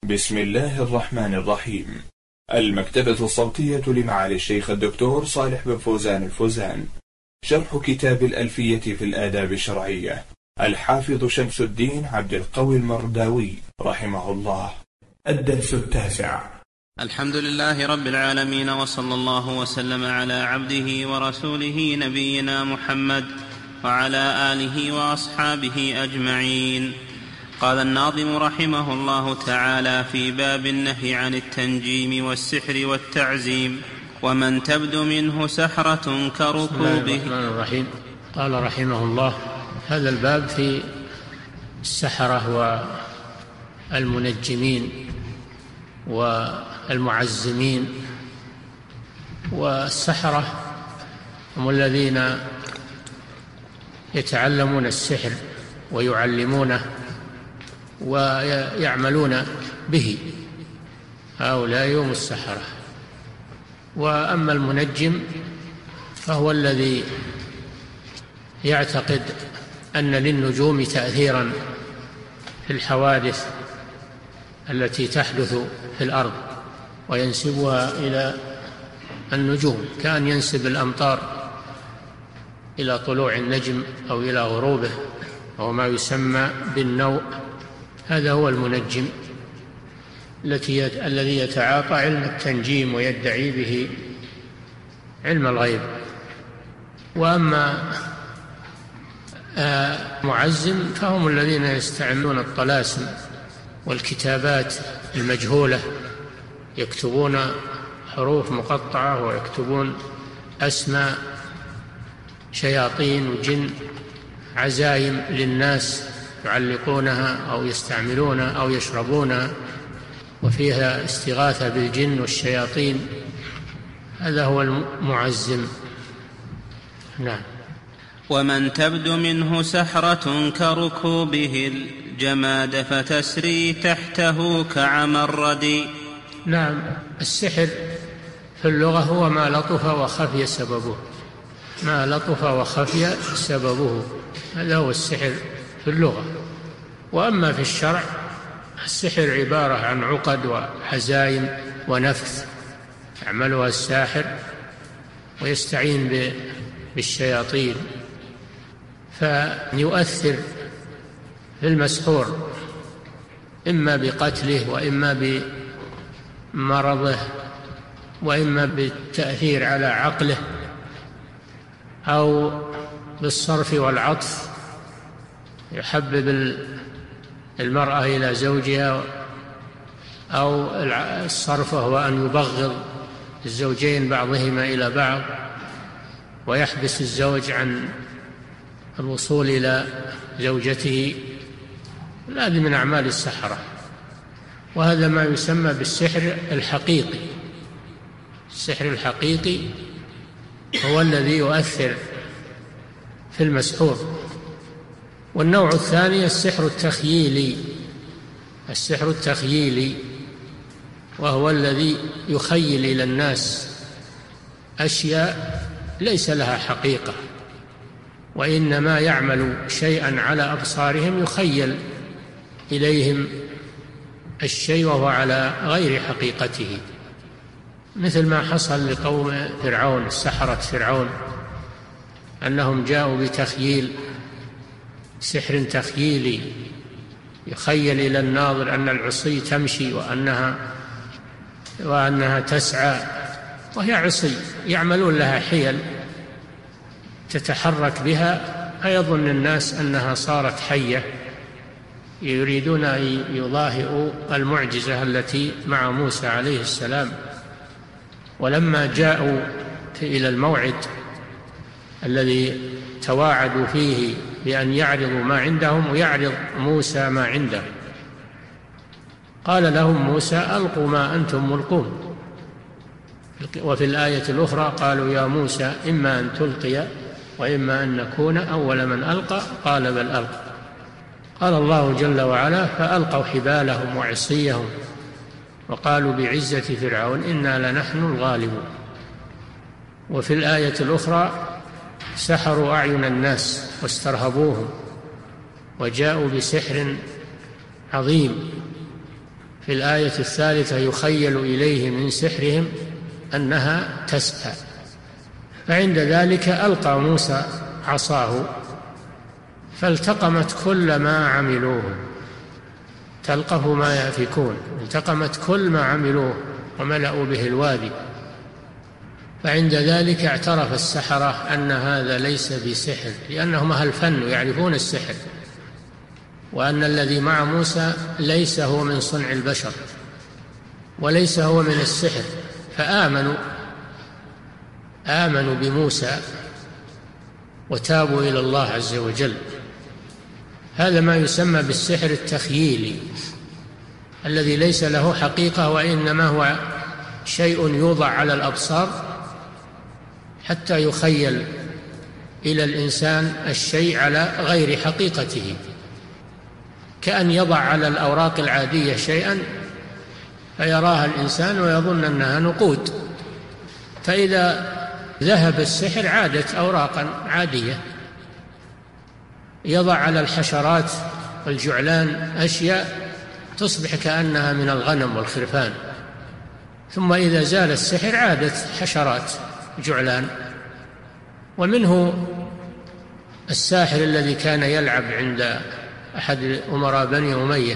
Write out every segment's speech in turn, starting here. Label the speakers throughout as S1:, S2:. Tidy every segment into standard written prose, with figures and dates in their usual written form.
S1: بسم الله الرحمن الرحيم. المكتبة الصوتية لمعالي الشيخ الدكتور صالح بن فوزان الفوزان. شرح كتاب الألفية في الآداب الشرعية، الحافظ شمس الدين عبد القوي المرداوي رحمه الله. الدرس 9.
S2: الحمد لله رب العالمين، وصلى الله وسلم على عبده ورسوله نبينا محمد وعلى آله وأصحابه أجمعين. قال الناظم رحمه الله تعالى في باب النهي عن التنجيم والسحر والتعزيم: ومن تبدو منه سحرة كركوبه.
S3: الرحمن الرحيم. قال رحمه الله: هذا الباب في السحرة والمنجمين والمعزمين. والسحرة هم الذين يتعلمون السحر ويعلمونه ويعملون به، هؤلاء هم السحرة. وأما المنجم فهو الذي يعتقد أن للنجوم تأثيرا في الحوادث التي تحدث في الأرض وينسبها إلى النجوم، كأن ينسب الأمطار إلى طلوع النجم أو إلى غروبه، أو ما يسمى بالنوء. هذا هو المنجم الذي يتعاطى علم التنجيم ويدعي به علم الغيب. وأما معزم فهم الذين يستعملون الطلاسم والكتابات المجهولة، يكتبون حروف مقطعة ويكتبون أسماء شياطين وجن، عزايم للناس يعلقونها أو يستعملونها أو يشربونها، وفيها استغاثة بالجن والشياطين. هذا هو المعزم. نعم.
S2: ومن تبدو منه سحرة كركوبه الجماد فتسري تحته كعمرد.
S3: نعم، السحر في اللغة هو ما لطف وخفي سببه، ما لطف وخفي سببه، هذا هو السحر في اللغة. وأما في الشرع السحر عبارة عن عقد وحزايم ونفث يعملها الساحر ويستعين بالشياطين، فيؤثر في المسحور إما بقتله وإما بمرضه وإما بالتأثير على عقله أو بالصرف والعطف، يحبب المرأة إلى زوجها، أو الصرف هو أن يبغض الزوجين بعضهما إلى بعض ويحبس الزوج عن الوصول إلى زوجته. هذه من أعمال السحرة، وهذا ما يسمى بالسحر الحقيقي. السحر الحقيقي هو الذي يؤثر في المسحور. والنوع الثاني السحر التخييلي. السحر التخييلي وهو الذي يخيل إلى الناس أشياء ليس لها حقيقة، وإنما يعمل شيئا على أبصارهم، يخيل إليهم الشيء وهو على غير حقيقته، مثل ما حصل لقوم فرعون، سحرة فرعون، أنهم جاءوا بتخييل، سحر تخييلي، يخيل إلى الناظر أن العصي تمشي وأنها تسعى وهي عصي، يعملون لها حيل تتحرك بها، فيظن الناس أنها صارت حية، يريدون أن يضاهئوا المعجزة التي مع موسى عليه السلام. ولما جاءوا إلى الموعد الذي تواعدوا فيه بأن يعرضوا ما عندهم ويعرض موسى ما عنده، قال لهم موسى: ألقوا ما أنتم ملقون. وفي الآية الأخرى قالوا: يا موسى إما أن تلقي وإما أن نكون أول من ألقى، قال: بل ألقى. قال الله جل وعلا: فألقوا حبالهم وعصيهم وقالوا بعزة فرعون إنا لنحن الغالبون. وفي الآية الأخرى: سحروا أعين الناس واسترهبوهم وجاءوا بسحر عظيم. في الآية الثالثة يخيل إليه من سحرهم أنها تسعى. فعند ذلك ألقى موسى عصاه فالتقمت كل ما عملوه، تلقف ما يأفكون، التقمت كل ما عملوه وملأوا به الوادي. فعند ذلك اعترف السحرة أن هذا ليس بسحر، لأنهم أهل الفن يعرفون السحر، وأن الذي مع موسى ليس هو من صنع البشر وليس هو من السحر، فآمنوا بموسى وتابوا إلى الله عز وجل. هذا ما يسمى بالسحر التخييلي الذي ليس له حقيقة، وإنما هو شيء يوضع على الأبصار حتى يخيل إلى الإنسان الشيء على غير حقيقته، كأن يضع على الأوراق العادية شيئا فيراها الإنسان ويظن أنها نقود، فإذا ذهب السحر عادت أوراقا عادية. يضع على الحشرات والجعلان أشياء تصبح كأنها من الغنم والخرفان، ثم إذا زال السحر عادت حشرات جعلان. ومنه الساحر الذي كان يلعب عند أحد أمراء بني أمية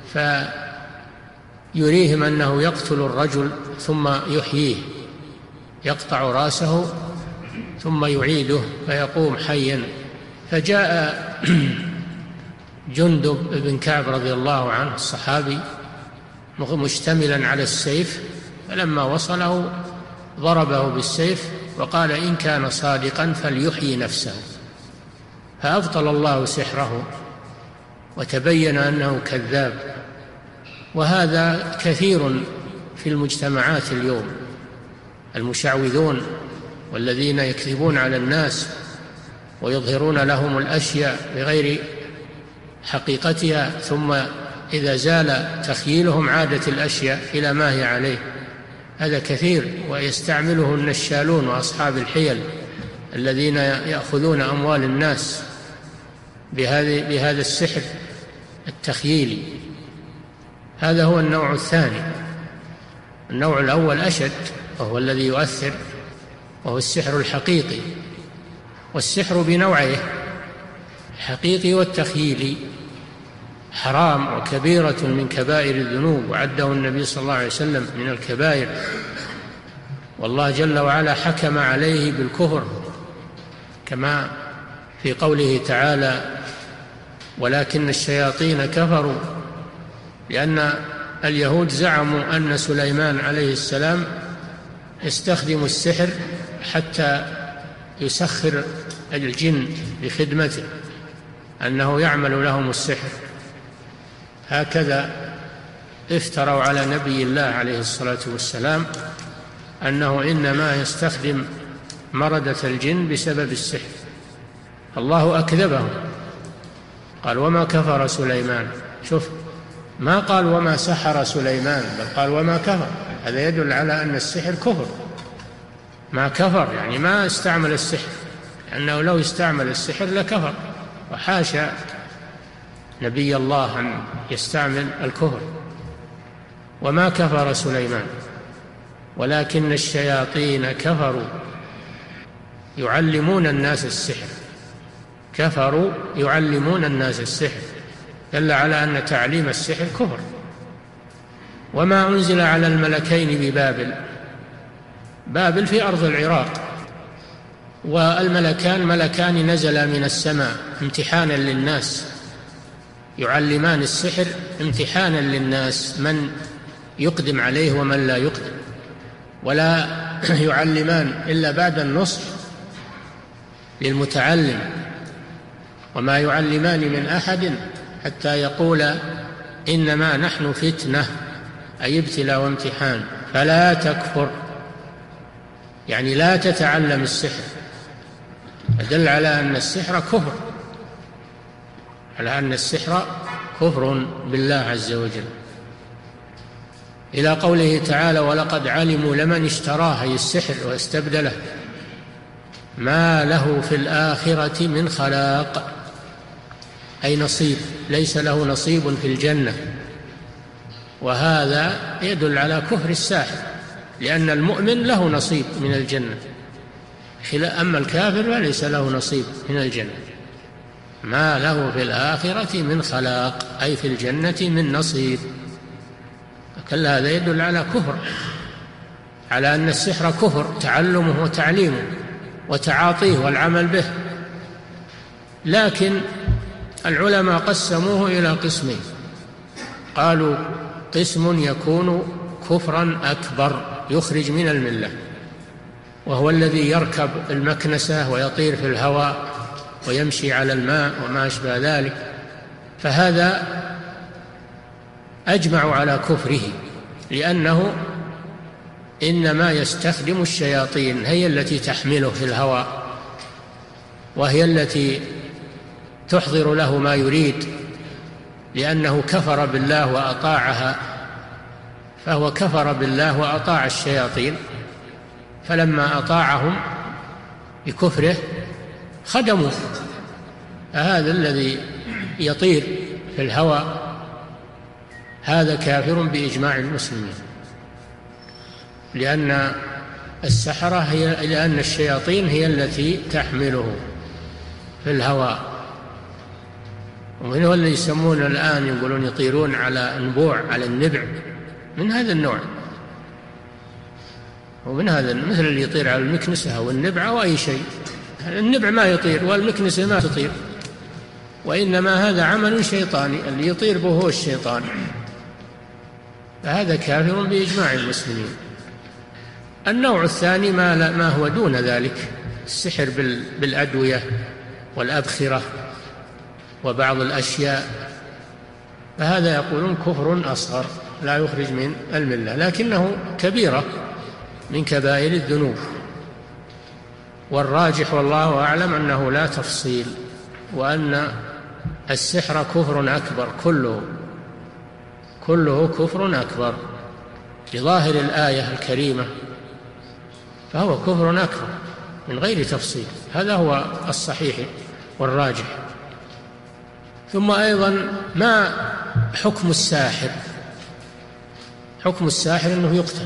S3: فيريهم أنه يقتل الرجل ثم يحييه، يقطع رأسه ثم يعيده فيقوم حيا. فجاء جندب بن كعب رضي الله عنه الصحابي مشتملا على السيف، فلما وصله ضربه بالسيف وقال إن كان صادقا فليحيي نفسه، فأبطل الله سحره وتبين أنه كذاب. وهذا كثير في المجتمعات اليوم، المشعوذون والذين يكذبون على الناس ويظهرون لهم الأشياء بغير حقيقتها، ثم إذا زال تخييلهم عادت الأشياء إلى ما هي عليه. هذا كثير، ويستعمله النشالون وأصحاب الحيل الذين يأخذون أموال الناس بهذا السحر التخييلي. هذا هو النوع الثاني. النوع الأول أشد، وهو الذي يؤثر، وهو السحر الحقيقي. والسحر بنوعيه الحقيقي والتخييلي حرام وكبيرة من كبائر الذنوب، وعده النبي صلى الله عليه وسلم من الكبائر، والله جل وعلا حكم عليه بالكفر كما في قوله تعالى ولكن الشياطين كفروا، لأن اليهود زعموا أن سليمان عليه السلام يستخدم السحر حتى يسخر الجن بخدمته، أنه يعمل لهم السحر. هكذا افتروا على نبي الله عليه الصلاة والسلام أنه إنما يستخدم مردة الجن بسبب السحر. الله أكذبهم، قال وما كفر سليمان. شوف، ما قال وما سحر سليمان، بل قال وما كفر. هذا يدل على أن السحر كفر. ما كفر يعني ما استعمل السحر، لأنه لو استعمل السحر لكفر، وحاشا نبي الله أن يستعمل الكفر. وما كفر سليمان ولكن الشياطين كفروا يعلمون الناس السحر. كفروا يعلمون الناس السحر، دل على أن تعليم السحر كفر. وما أنزل على الملكين ببابل. بابل في أرض العراق، والملكان ملكان نزلا من السماء امتحانا للناس، يعلمان السحر امتحانا للناس، من يقدم عليه ومن لا يقدم، ولا يعلمان إلا بعد النصح للمتعلم. وما يعلمان من أحد حتى يقولا إنما نحن فتنة، أي ابتلاء وامتحان، فلا تكفر، يعني لا تتعلم السحر. دل على أن السحر كفر، على أن السحر كفر بالله عز وجل. إلى قوله تعالى ولقد علموا لمن اشتراه، أي السحر، واستبدله ما له في الآخرة من خلاق، أي نصيب، ليس له نصيب في الجنة. وهذا يدل على كفر الساحر، لأن المؤمن له نصيب من الجنة، أما الكافر فليس له نصيب من الجنة. ما له في الآخرة من خلاق، أي في الجنة من نصيب. كل هذا يدل على كفر، على أن السحر كفر، تعلمه وتعليمه وتعاطيه والعمل به. لكن العلماء قسموه إلى قسمين، قالوا قسم يكون كفرا أكبر يخرج من الملة، وهو الذي يركب المكنسة ويطير في الهواء ويمشي على الماء وما أشبه ذلك، فهذا أجمعوا على كفره، لأنه إنما يستخدم الشياطين، هي التي تحمله في الهواء، وهي التي تحضر له ما يريد، لأنه كفر بالله وأطاعها، فهو كفر بالله وأطاع الشياطين، فلما أطاعهم بكفره خدموا. هذا الذي يطير في الهواء هذا كافر بإجماع المسلمين، لأن السحرة لأن الشياطين هي التي تحمله في الهواء. ومن هو اللي يسمون الآن يقولون يطيرون على النبوع، على النبع، من هذا النوع، ومن هذا مثل اللي يطير على المكنسة أو النبع أو أي شيء. النبع ما يطير والمكنسة ما تطير، وإنما هذا عمل شيطاني، اللي يطير به هو الشيطان، فهذا كافر بإجماع المسلمين. النوع الثاني ما هو دون ذلك، السحر بالأدوية والأبخرة وبعض الأشياء، فهذا يقولون كفر أصغر لا يخرج من الملة، لكنه كبيرة من كبائر الذنوب. والراجح والله أعلم أنه لا تفصيل، وأن السحر كفر أكبر، كله كفر أكبر بظاهر الآية الكريمة، فهو كفر أكبر من غير تفصيل. هذا هو الصحيح والراجح. ثم أيضا ما حكم الساحر؟ حكم الساحر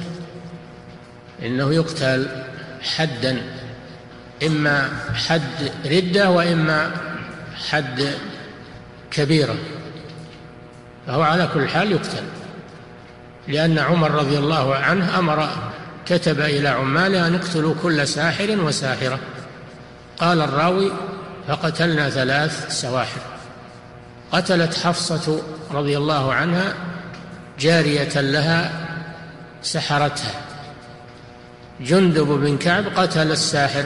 S3: إنه يقتل حدا، إما حد ردة وإما حد كبيرة، فهو على كل حال يقتل، لأن عمر رضي الله عنه كتب إلى عماله أن اقتلوا كل ساحر وساحرة. قال الراوي فقتلنا 3 سواحر. قتلت حفصة رضي الله عنها جارية لها سحرتها. جندب بن كعب قتل الساحر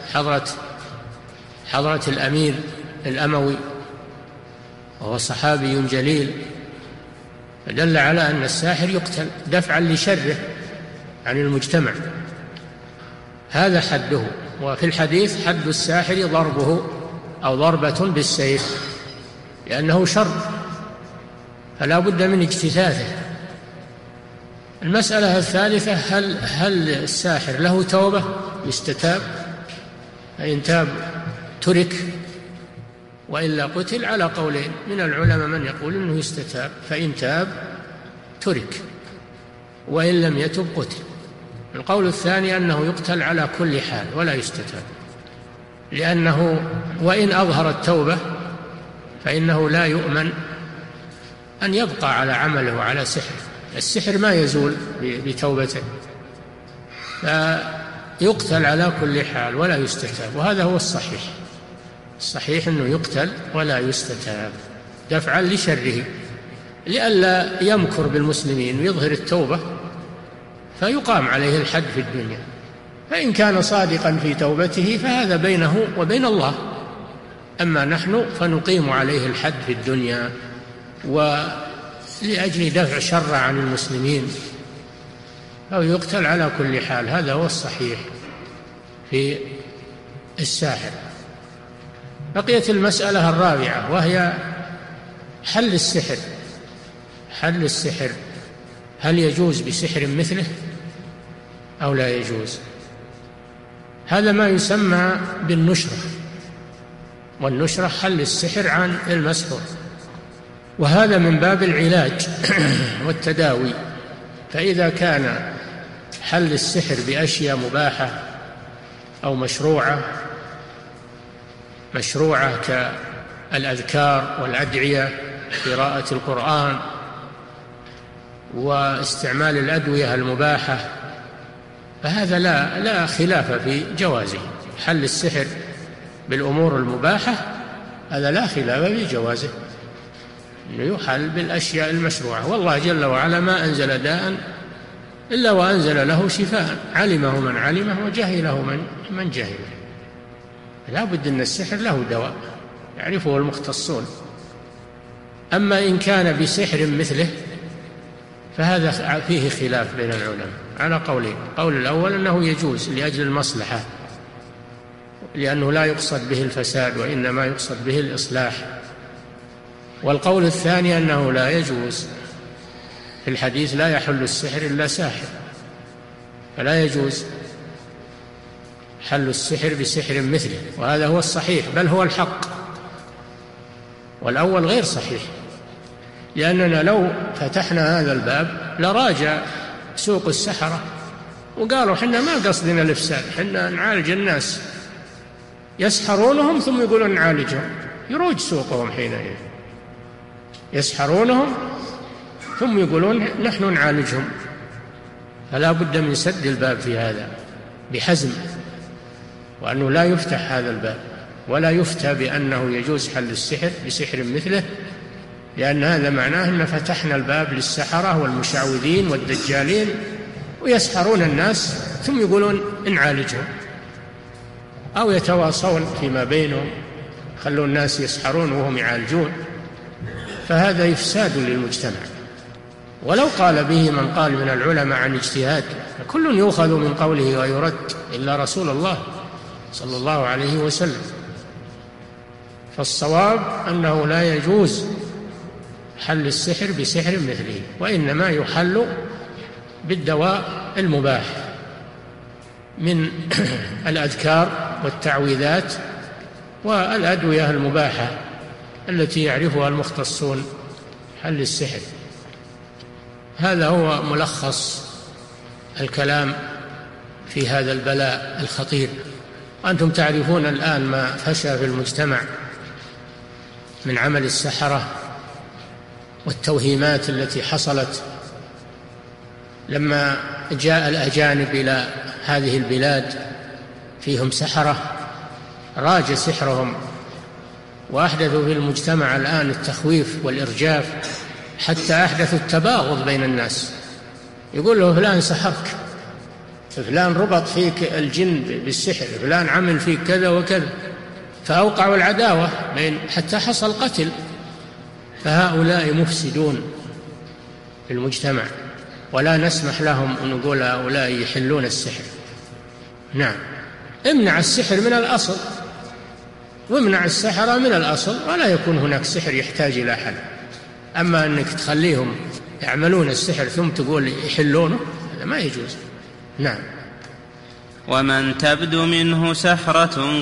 S3: حضرة الأمير الأموي، وهو صحابي جليل، فدل على أن الساحر يقتل دفعا لشره عن المجتمع. هذا حده. وفي الحديث حد الساحر ضربه أو ضربة بالسيف، لأنه شر، فلا بد من اجتثاثه. المسألة الثالثة، هل الساحر له توبة يستتاب؟ فإن تاب ترك، وإلا قتل. على قولين من العلماء، من يقول إنه يستتاب، فإن تاب ترك، وإن لم يتب قتل. القول الثاني أنه يقتل على كل حال ولا يستتاب، لأنه وإن أظهر التوبة فإنه لا يؤمن أن يبقى على عمله وعلى سحره. السحر ما يزول بتوبته، فيقتل على كل حال ولا يستتاب. وهذا هو الصحيح أنه يقتل ولا يستتاب دفعا لشره، لئلا يمكر بالمسلمين ويظهر التوبة فيقام عليه الحد في الدنيا. فإن كان صادقا في توبته فهذا بينه وبين الله، أما نحن فنقيم عليه الحد في الدنيا، ولأجل دفع شر عن المسلمين، أو يقتل على كل حال. هذا هو الصحيح في الساحر. بقيت المسألة الرابعة، وهي حل السحر. هل يجوز بسحر مثله أو لا يجوز؟ هذا ما يسمى بالنشرة، والنشرة حل السحر عن المسحور. وهذا من باب العلاج والتداوي. فإذا كان حل السحر بأشياء مباحة أو مشروعة كالأذكار والأدعية، قراءة القرآن، واستعمال الأدوية المباحة، فهذا لا خلاف في جوازه. حل السحر بالأمور المباحة هذا لا خلاف في جوازه، إنه يحل بالأشياء المشروعة. والله جل وعلا ما أنزل داء إلا وأنزل له شفاء، علمه من علمه وجهله من جهله. لا بد أن السحر له دواء يعرفه المختصون. أما إن كان بسحر مثله فهذا فيه خلاف بين العلماء على قولين. القول الأول أنه يجوز لأجل المصلحة، لأنه لا يقصد به الفساد وإنما يقصد به الإصلاح. والقول الثاني أنه لا يجوز، في الحديث لا يحل السحر إلا ساحر، فلا يجوز حل السحر بسحر مثله، وهذا هو الصحيح بل هو الحق. والأول غير صحيح، لأننا لو فتحنا هذا الباب لراجع سوق السحرة وقالوا حنا ما قصدنا الإفساد، حنا نعالج الناس، يسحرونهم ثم يقولون نعالجهم، يروج سوقهم حينئذ. يسحرونهم ثم يقولون نحن نعالجهم. فلا بد من سد الباب في هذا بحزم، وأنه لا يفتح هذا الباب، ولا يفتى بأنه يجوز حل السحر بسحر مثله، لأن هذا معناه أن فتحنا الباب للسحرة والمشعوذين والدجالين، ويسحرون الناس ثم يقولون نعالجهم، أو يتواصون فيما بينهم خلوا الناس يسحرون وهم يعالجون، فهذا إفساد للمجتمع. ولو قال به من قال من العلماء عن اجتهاد، كل يؤخذ من قوله ويرد إلا رسول الله صلى الله عليه وسلم. فالصواب أنه لا يجوز حل السحر بسحر مثله، وإنما يحل بالدواء المباح من الأذكار والتعويذات والأدوية المباحة التي يعرفها المختصون حل السحر. هذا هو ملخص الكلام في هذا البلاء الخطير. أنتم تعرفون الآن ما فشى في المجتمع من عمل السحرة والتوهيمات التي حصلت لما جاء الأجانب إلى هذه البلاد، فيهم سحرة راج سحرهم، وأحدثوا في المجتمع الآن التخويف والإرجاف، حتى أحدثوا التباغض بين الناس. يقول له فلان سحرك، فلان ربط فيك الجن بالسحر، فلان عمل فيك كذا وكذا، فأوقعوا العداوة حتى حصل قتل. فهؤلاء مفسدون في المجتمع، ولا نسمح لهم أن نقول هؤلاء يحلون السحر. نعم، امنع السحر من الأصل، وامنع السحرة من الأصل، ولا يكون هناك سحر يحتاج إلى حل. أما أنك تخليهم يعملون السحر ثم تقول يحلونه، هذا ما يجوز. نعم.
S2: ومن تبدو منه سحرة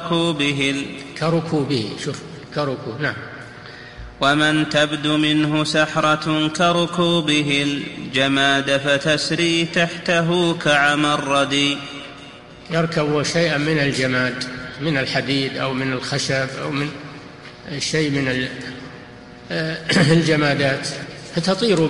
S3: كركوبه شوف كركوب. نعم.
S2: ومن تبدو منه سحرة كركوبه الجماد فتسري تحته كعمرد.
S3: يركب شيئا من الجماد، من الحديد أو من الخشب أو من شيء من الجمادات، فتطير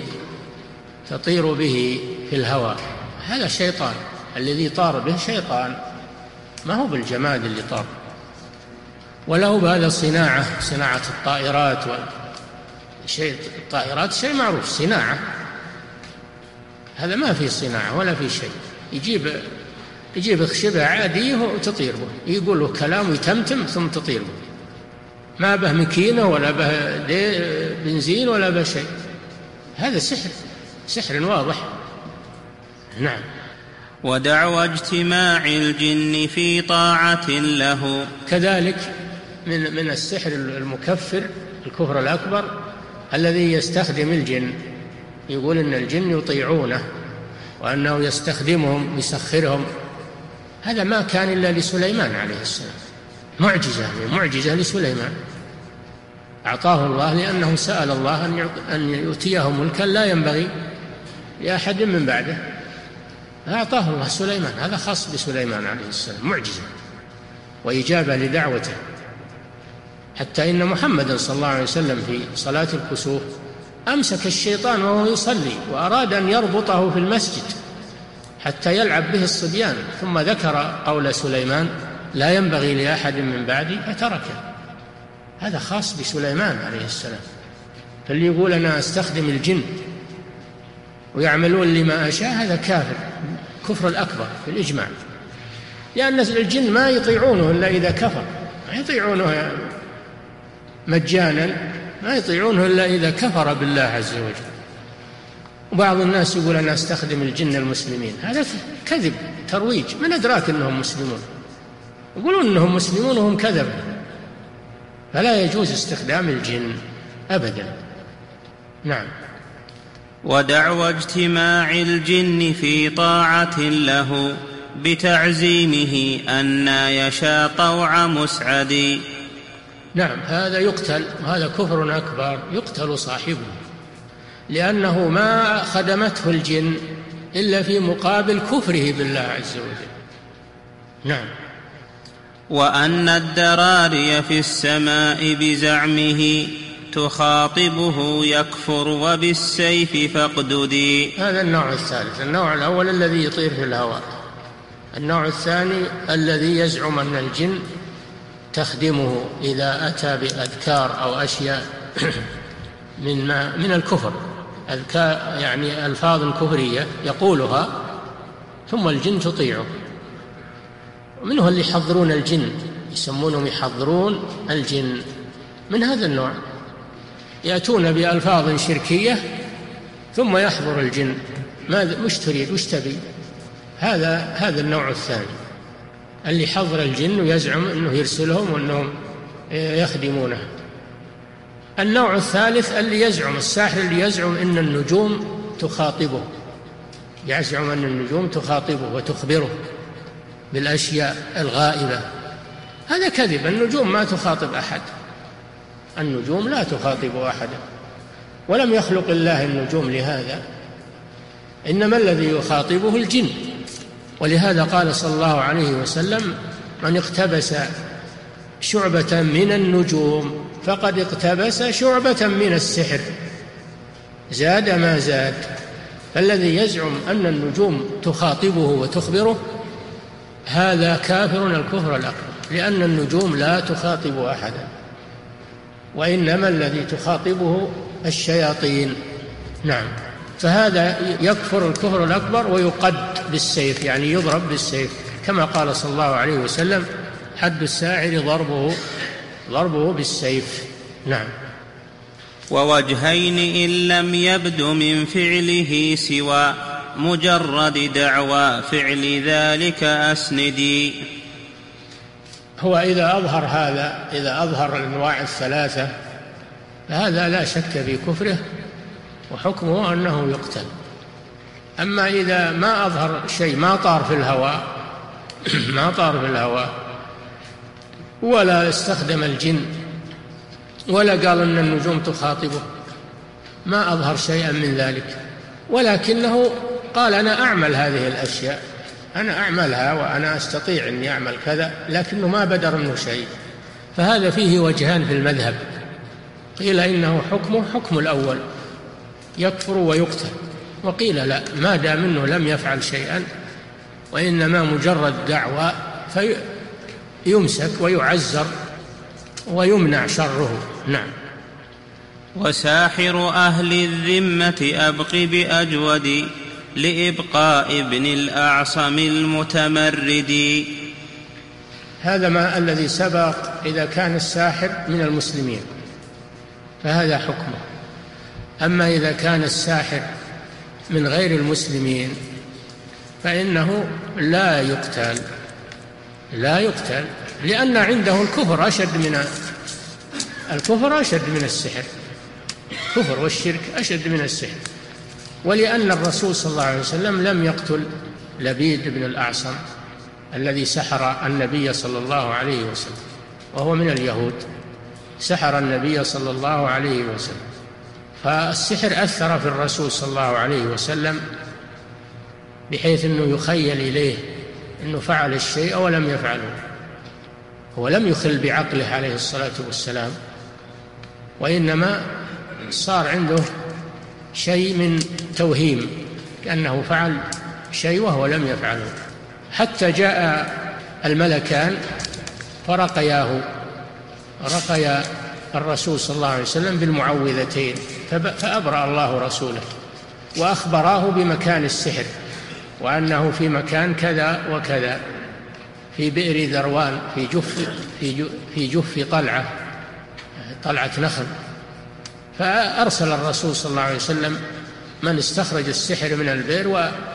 S3: به في الهواء. هذا شيطان، الذي طار به شيطان، ما هو بالجماد اللي طار. وله بهذا صناعة الطائرات الطائرات شيء معروف، صناعة. هذا ما في صناعة ولا في شيء، يجيب خشبة عادية وتطير به، يقول له كلام ويتمتم ثم تطير به، ما به مكينة ولا به بنزين ولا به شيء. هذا سحر واضح. نعم.
S2: ودعوى اجتماع الجن في طاعة له.
S3: كذلك من السحر المكفر، الكفر الأكبر، الذي يستخدم الجن، يقول إن الجن يطيعونه وأنه يستخدمهم يسخرهم. هذا ما كان إلا لسليمان عليه السلام، معجزة لسليمان. أعطاه الله لأنه سأل الله أن يؤتيه ملكا لا ينبغي لأحد من بعده، أعطاه الله سليمان. هذا خاص بسليمان عليه السلام، معجزة وإجابة لدعوته. حتى إن محمدا صلى الله عليه وسلم في صلاة الكسوف أمسك الشيطان وهو يصلي وأراد أن يربطه في المسجد حتى يلعب به الصبيان، ثم ذكر قول سليمان لا ينبغي لأحد من بعدي فتركه. هذا خاص بسليمان عليه السلام. فاللي يقول أنا أستخدم الجن ويعملون لما أشاء هذا كافر، كفر الأكبر في الإجماع، لأن الجن ما يطيعونه إلا إذا كفر، ما يطيعونه مجانا، ما يطيعونه إلا إذا كفر بالله عز وجل. وبعض الناس يقول أنا أستخدم الجن المسلمين، هذا كذب ترويج، من أدراك أنهم مسلمون؟ يقولون أنهم مسلمون وهم كذب. فلا يجوز استخدام الجن أبدا. نعم.
S2: ودعوى اجتماع الجن في طاعة له بتعزيمه أن يشاء طوع مسعد.
S3: نعم، هذا يقتل، وهذا كفر أكبر يقتل صاحبه، لأنه ما خدمته الجن إلا في مقابل كفره بالله عز وجل. نعم.
S2: وأن الدراري في السماء بزعمه تخاطبه يكفر وبالسيف فاقددي.
S3: هذا النوع الثالث. النوع الأول الذي يطير في الهواء. النوع الثاني الذي يزعم أن الجن تخدمه إذا أتى بأذكار أو أشياء من الكفر، أذكار يعني ألفاظ كفرية يقولها ثم الجن تطيعه. منه اللي يحضرون الجن، يسمونهم يحضرون الجن، من هذا النوع، يأتون بألفاظ شركية ثم يحضر الجن. ماذا مش تريد وش تبي؟ هذا النوع الثاني اللي يحضر الجن ويزعم أنه يرسلهم وأنهم يخدمونه. النوع الثالث اللي يزعم الساحر، اللي يزعم أن النجوم تخاطبه، يزعم أن النجوم تخاطبه وتخبره بالأشياء الغائبة. هذا كذب، النجوم ما تخاطب أحد، النجوم لا تخاطب أحدا، ولم يخلق الله النجوم لهذا، إنما الذي يخاطبه الجن. ولهذا قال صلى الله عليه وسلم من اقتبس شعبة من النجوم فقد اقتبس شعبة من السحر، زاد ما زاد. فالذي يزعم أن النجوم تخاطبه وتخبره هذا كافر الكفر الأكبر، لأن النجوم لا تخاطب أحدا، وإنما الذي تخاطبه الشياطين. نعم. فهذا يكفر الكفر الأكبر ويقد بالسيف، يعني يضرب بالسيف، كما قال صلى الله عليه وسلم حد الساحر ضربه بالسيف. نعم.
S2: ووجهين إن لم يبد من فعله سوى مجرد دعوى فعل ذلك أسندي.
S3: هو إذا أظهر هذا، إذا أظهر الأنواع الثلاثة فهذا لا شك في كفره وحكمه أنه يقتل. أما إذا ما أظهر شيء، ما طار في الهواء ما طار في الهواء ولا استخدم الجن ولا قال أن النجوم تخاطبه، ما أظهر شيئا من ذلك، ولكنه قال أنا أعمل هذه الأشياء، أنا أعملها وأنا أستطيع أن أعمل كذا، لكنه ما بدر منه شيء، فهذا فيه وجهان في المذهب. قيل إنه حكمه حكم الأول، يكفر ويقتل، وقيل لا، ما دام منه لم يفعل شيئا وإنما مجرد دعوة فيمسك ويعزر ويمنع شره. نعم.
S2: وساحر أهل الذمة أبق بأجود لإبقاء ابن الأعصم المتمرد.
S3: هذا ما الذي سبق. إذا كان الساحر من المسلمين فهذا حكمه. أما إذا كان الساحر من غير المسلمين فإنه لا يقتل، لأن عنده الكفر أشد من السحر، الكفر والشرك أشد من السحر. ولأن الرسول صلى الله عليه وسلم لم يقتل لبيد بن الأعصم الذي سحر النبي صلى الله عليه وسلم، وهو من اليهود، سحر النبي صلى الله عليه وسلم. فالسحر أثر في الرسول صلى الله عليه وسلم بحيث أنه يخيل إليه أنه فعل الشيء ولم يفعله. هو لم يخل بعقله عليه الصلاة والسلام، وإنما صار عنده شيء من توهيم كأنه فعل شيء وهو لم يفعله، حتى جاء الملكان فرقيا الرسول صلى الله عليه وسلم بالمعوذتين، فأبرأ الله رسوله وأخبراه بمكان السحر، وأنه في مكان كذا وكذا، في بئر ذروان، في جف طلعة نخل. فأرسل الرسول صلى الله عليه وسلم من استخرج السحر من البئر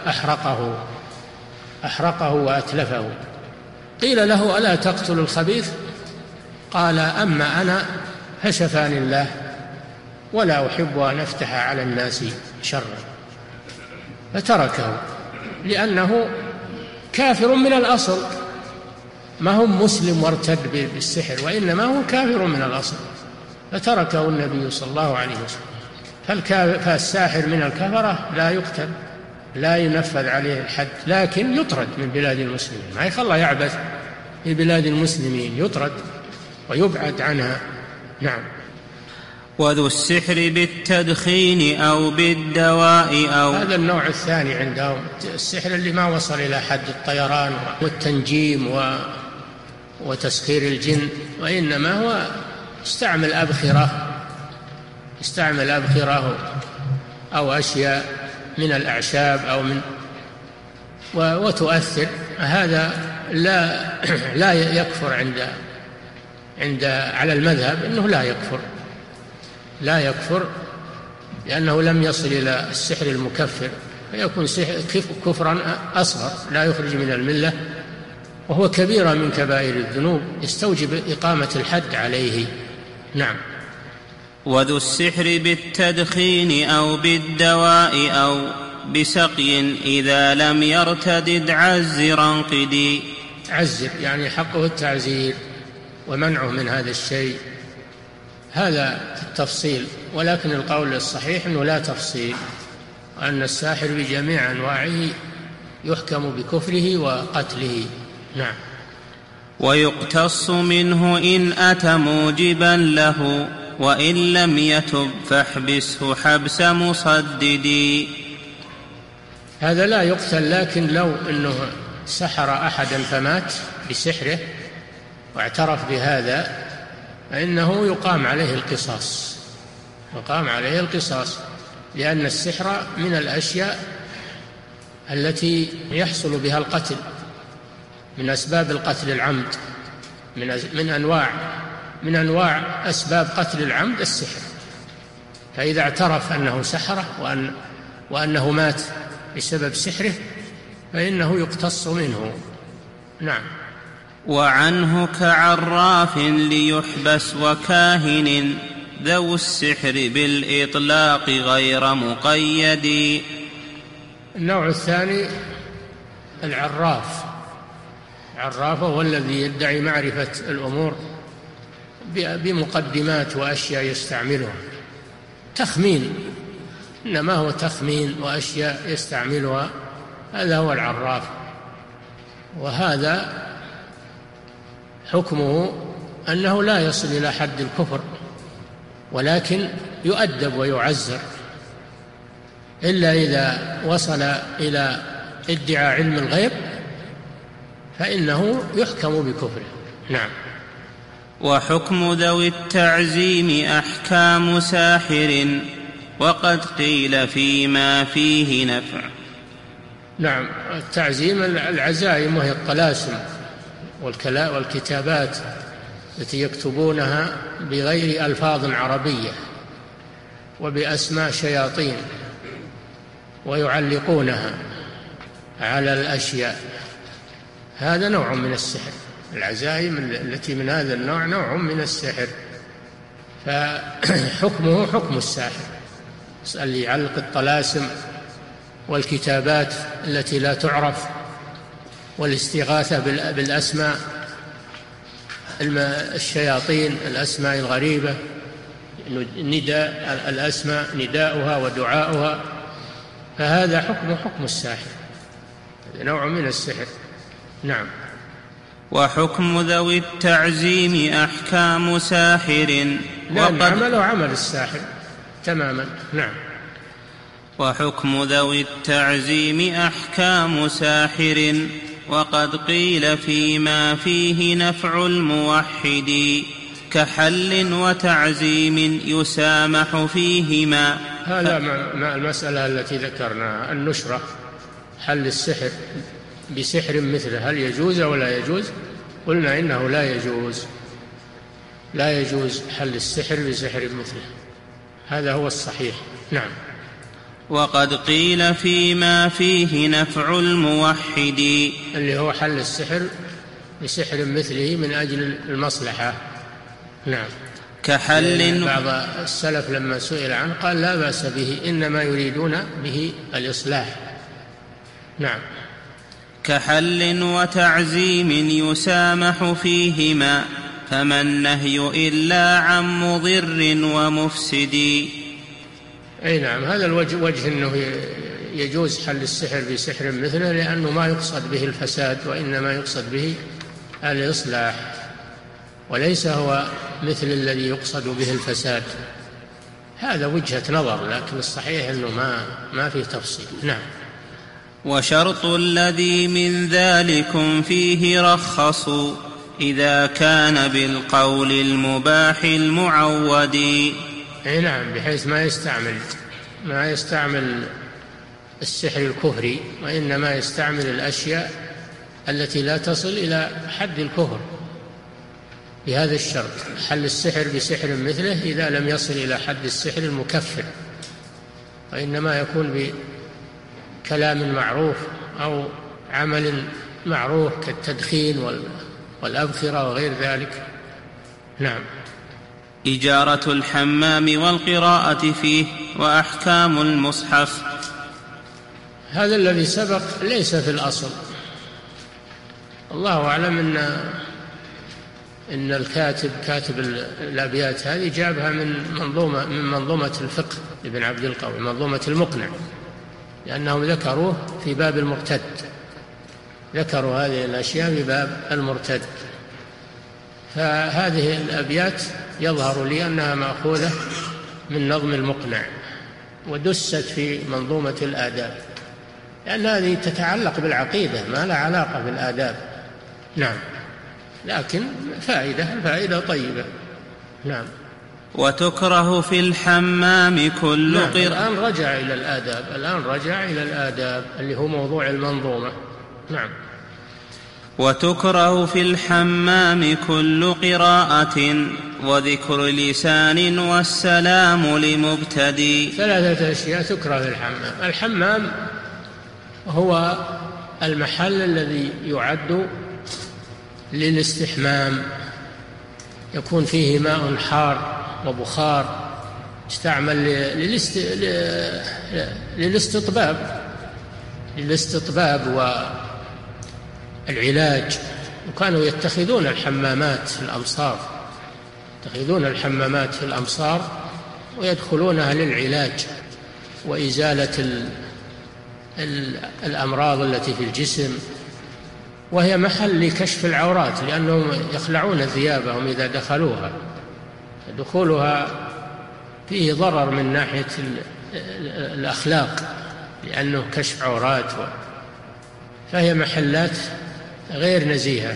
S3: وأحرقه وأتلفه. قيل له: ألا تقتل الخبيث؟ قال: أما أنا فشفاني الله، ولا أحب أن أفتح على الناس شرا. فتركه لأنه كافر من الأصل، ما هو مسلم وارتد بالسحر، وإنما هو كافر من الأصل، فتركه النبي صلى الله عليه وسلم. فالساحر من الكفرة لا يقتل، لا ينفذ عليه الحد، لكن يطرد من بلاد المسلمين، ما يخلى يعبث في بلاد المسلمين، يطرد ويبعد عنها. نعم.
S2: وذو السحر بالتدخين أو بالدواء أو
S3: هذا النوع الثاني عندهم، السحر اللي ما وصل إلى حد الطيران والتنجيم وتسخير الجن، وإنما هو استعمل أبخرة أو أشياء من الأعشاب أو من وتؤثر. هذا لا يكفر عند على المذهب، إنه لا يكفر لأنه لم يصل إلى السحر المكفر، فيكون كفرا أصغر لا يخرج من الملة، وهو كبيرة من كبائر الذنوب يستوجب إقامة الحد عليه. نعم.
S2: وذو السحر بالتدخين أو بالدواء أو بسقي إذا لم يرتدد عزرا قدي.
S3: عزر يعني حقه التعزير ومنعه من هذا الشيء، هذا التفصيل، ولكن القول الصحيح أنه لا تفصيل، وأن الساحر بجميع أنواعه يحكم بكفره وقتله. نعم.
S2: ويقتص منه إن أتى موجبا له، وإن لم يتب فاحبسه حبس مصددي.
S3: هذا لا يقتل، لكن لو أنه سحر أحدا فمات بسحره واعترف بهذا فإنه يقام عليه القصاص، لأن السحر من الأشياء التي يحصل بها القتل، من أسباب القتل العمد، من أنواع أسباب قتل العمد السحر. فإذا اعترف أنه سحره وأنه مات بسبب سحره فإنه يقتص منه. نعم.
S2: وعنه كعراف ليحبس وكاهن ذو السحر بالإطلاق غير مقيد.
S3: النوع الثاني العراف هو الذي يدعي معرفة الأمور بمقدمات وأشياء يستعملها، تخمين، إنما هو تخمين وأشياء يستعملها، هذا هو العراف. وهذا حكمه أنه لا يصل إلى حد الكفر، ولكن يؤدب ويعزر، إلا إذا وصل إلى ادعاء علم الغيب فإنه يحكم بكفره. نعم.
S2: وحكم ذوي التعزيم أحكام ساحر، وقد قيل فيما فيه نفع.
S3: نعم. التعزيم العزائم، وهي الطلاسم والكتابات التي يكتبونها بغير ألفاظ عربية وبأسماء شياطين ويعلقونها على الأشياء، هذا نوع من السحر. العزائم التي من هذا النوع نوع من السحر، فحكمه حكم الساحر، اللي يعلق الطلاسم والكتابات التي لا تعرف والاستغاثة بالأسماء، الشياطين الأسماء الغريبة، نداء الأسماء نداؤها ودعاؤها، فهذا حكم الساحر، نوع من السحر. نعم.
S2: وحكم ذوي التعزيم أحكام ساحر،
S3: لأن عمله عمل الساحر تماما. نعم.
S2: وحكم ذوي التعزيم أحكام ساحر، وقد قيل فيما فيه نفع الموحد، كحل وتعزيم يسامح فيهما.
S3: هذا مع المسألة التي ذكرناها، النشرة، حل السحر بسحر مثله، هل يجوز أو لا يجوز؟ قلنا إنه لا يجوز حل السحر بسحر مثله، هذا هو الصحيح. نعم.
S2: وقد قيل فيما فيه نفع الموحد،
S3: اللي هو حل السحر بسحر مثله من أجل المصلحة. نعم.
S2: كحل،
S3: بعض السلف لما سئل عنه قال لا بأس به، إنما يريدون به الإصلاح. نعم.
S2: كحل وتعزيم يسامح فيهما، فما النهي إلا عن مضر ومفسد.
S3: أي نعم، هذا الوجه أنه يجوز حل السحر بسحر مثله، لأنه ما يقصد به الفساد، وإنما يقصد به الإصلاح، وليس هو مثل الذي يقصد به الفساد. هذا وجهة نظر، لكن الصحيح أنه ما فيه تفصيل. نعم.
S2: وشرط الذي من ذلكم فيه رخصوا، إذا كان بالقول المباح المعود.
S3: أي نعم، بحيث ما يستعمل السحر الكفري، وإنما يستعمل الأشياء التي لا تصل إلى حد الكفر، بهذا الشرط، حل السحر بسحر مثله إذا لم يصل إلى حد السحر المكفر، وإنما يكون بكلام معروف أو عمل معروف كالتدخين والأبخرة وغير ذلك. نعم.
S2: إجارة الحمام والقراءة فيه، وأحكام المصحف.
S3: هذا الذي سبق ليس في الأصل، الله أعلم إن كاتب الأبيات هذه جابها من منظومة الفقه لابن عبد القوي، منظومة المقنع، لأنهم ذكروه في باب المرتد، ذكروا هذه الأشياء في باب المرتد. فهذه الأبيات يظهر لي أنها مأخوذة من نظم المقنع، ودست في منظومة الآداب، لأن هذه تتعلق بالعقيدة، ما لا علاقة بالآداب. نعم. لكن الفائدة طيبة. نعم.
S2: وتكره في الحمام كل
S3: الآن رجع إلى الآداب اللي هو موضوع المنظومة. نعم.
S2: وتكره في الحمام كل قراءة، وذكر لسان والسلام لمبتدي.
S3: 3 أشياء تكره في الحمام. الحمام هو المحل الذي يعد للاستحمام، يكون فيه ماء حار وبخار، يستعمل للاستطباب والعلاج. وكانوا يتخذون الحمامات في الأمصار ويدخلونها للعلاج وإزالة الأمراض التي في الجسم، وهي محل لكشف العورات، لأنهم يخلعون ثيابهم إذا دخلوها، دخولها فيه ضرر من ناحية الأخلاق، لأنه كشف عورات، فهي محلات غير نزيهة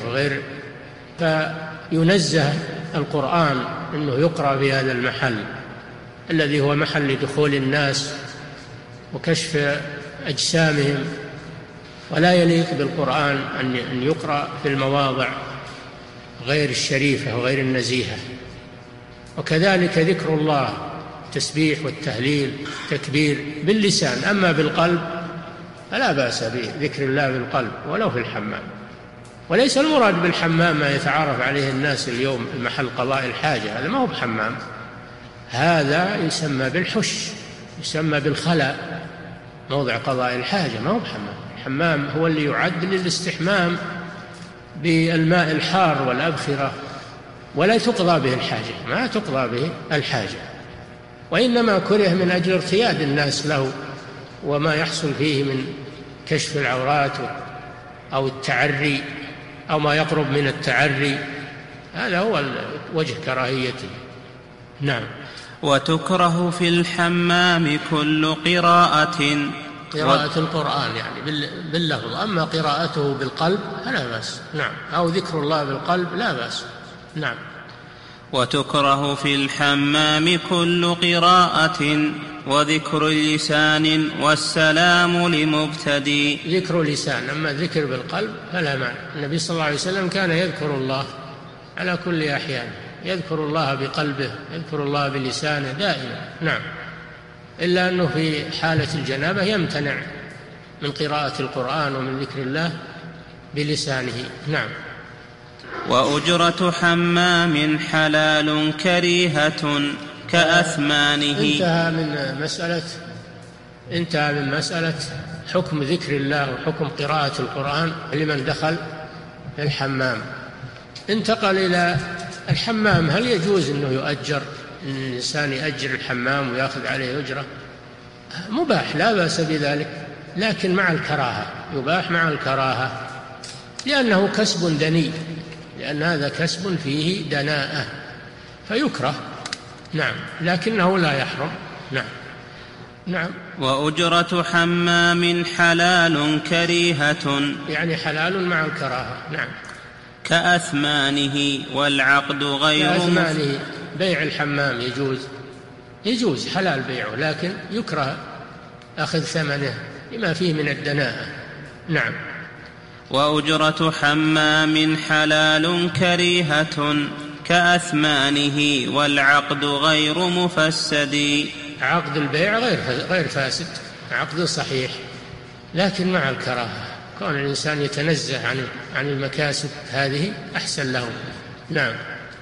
S3: فينزه القرآن أنه يقرأ في هذا المحل الذي هو محل دخول الناس وكشف أجسامهم، ولا يليق بالقرآن أن يقرأ في المواضع غير الشريفة وغير النزيهة. وكذلك ذكر الله، التسبيح والتهليل، تكبير باللسان، أما بالقلب فلا بأس بذكر الله بالقلب ولو في الحمام. وليس المراد بالحمام ما يتعارف عليه الناس اليوم، المحل قضاء الحاجة، هذا ما هو بحمام، هذا يسمى بالحش، يسمى بالخلاء، موضع قضاء الحاجة، ما هو بحمام. الحمام هو اللي يعد للاستحمام بالماء الحار والأبخرة ولا تقضى به الحاجة، ما تقضى به الحاجة، وإنما كره من أجل ارتياد الناس له وما يحصل فيه من كشف العورات أو التعري أو ما يقرب من التعري، هذا هو وجه كراهيته. نعم.
S2: وتكره في الحمام كل قراءة
S3: القرآن يعني باللفظ، أما قراءته بالقلب فلا بأس. نعم. أو ذكر الله بالقلب لا بأس. نعم.
S2: وتكره في الحمام كل قراءة وذكر اللسان والسلام لمبتدي.
S3: ذكر لسان، أما ذكر بالقلب فلا معنى. النبي صلى الله عليه وسلم كان يذكر الله على كل أحيان، يذكر الله بقلبه، يذكر الله بلسانه دائما. نعم. إلا أنه في حالة الجنابة يمتنع من قراءة القرآن ومن ذكر الله بلسانه. نعم.
S2: وأجرة حمام حلال كريهة كأثمانه.
S3: انتهى من مسألة حكم ذكر الله وحكم قراءة القرآن لمن دخل الحمام. انتقل إلى الحمام. هل يجوز أنه يؤجر، أن الإنسان يأجر الحمام ويأخذ عليه أجرة؟ مباح، لا بأس بذلك، لكن مع الكراهة، يباح مع الكراهة، لأنه كسب دني، لأن هذا كسب فيه دناءة فيكره. نعم. لكنه لا يحرم. نعم. نعم.
S2: وأجرة حمام حلال كريهة،
S3: يعني حلال مع الكراهة. نعم.
S2: كأثمانه والعقد غير
S3: كأثمانه، بيع الحمام يجوز حلال بيعه، لكن يكره أخذ ثمنه لما فيه من الدناءة. نعم.
S2: وأجرة حمام حلال كريهة كأثمانه والعقد غير مفسد.
S3: عقد البيع غير فاسد، عقد صحيح، لكن مع الكراهة. كون الإنسان يتنزه عن المكاسب هذه أحسن له. نعم.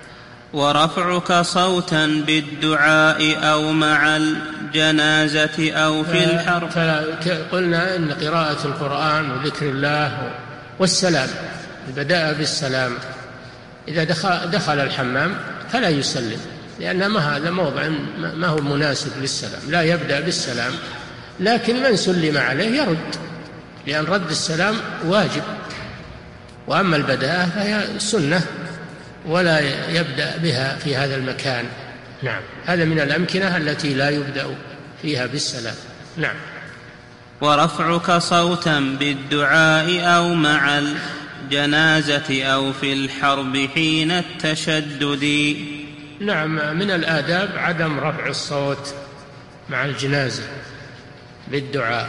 S2: ورفعك صوتا بالدعاء أو مع الجنازة أو في الحرب.
S3: قلنا إن قراءة القرآن وذكر الله والسلام، البداء بالسلام، إذا دخل الحمام فلا يسلم، لأن ما هذا موضع ما هو مناسب للسلام، لا يبدأ بالسلام، لكن من سلم عليه يرد، لأن رد السلام واجب، وأما البداءة فهي سنة ولا يبدأ بها في هذا المكان. نعم. هذا من الأمكنة التي لا يبدأ فيها بالسلام. نعم.
S2: ورفعك صوتا بالدعاء أو مع الجنازة أو في الحرب حين التشدد.
S3: نعم. من الآداب عدم رفع الصوت مع الجنازة بالدعاء،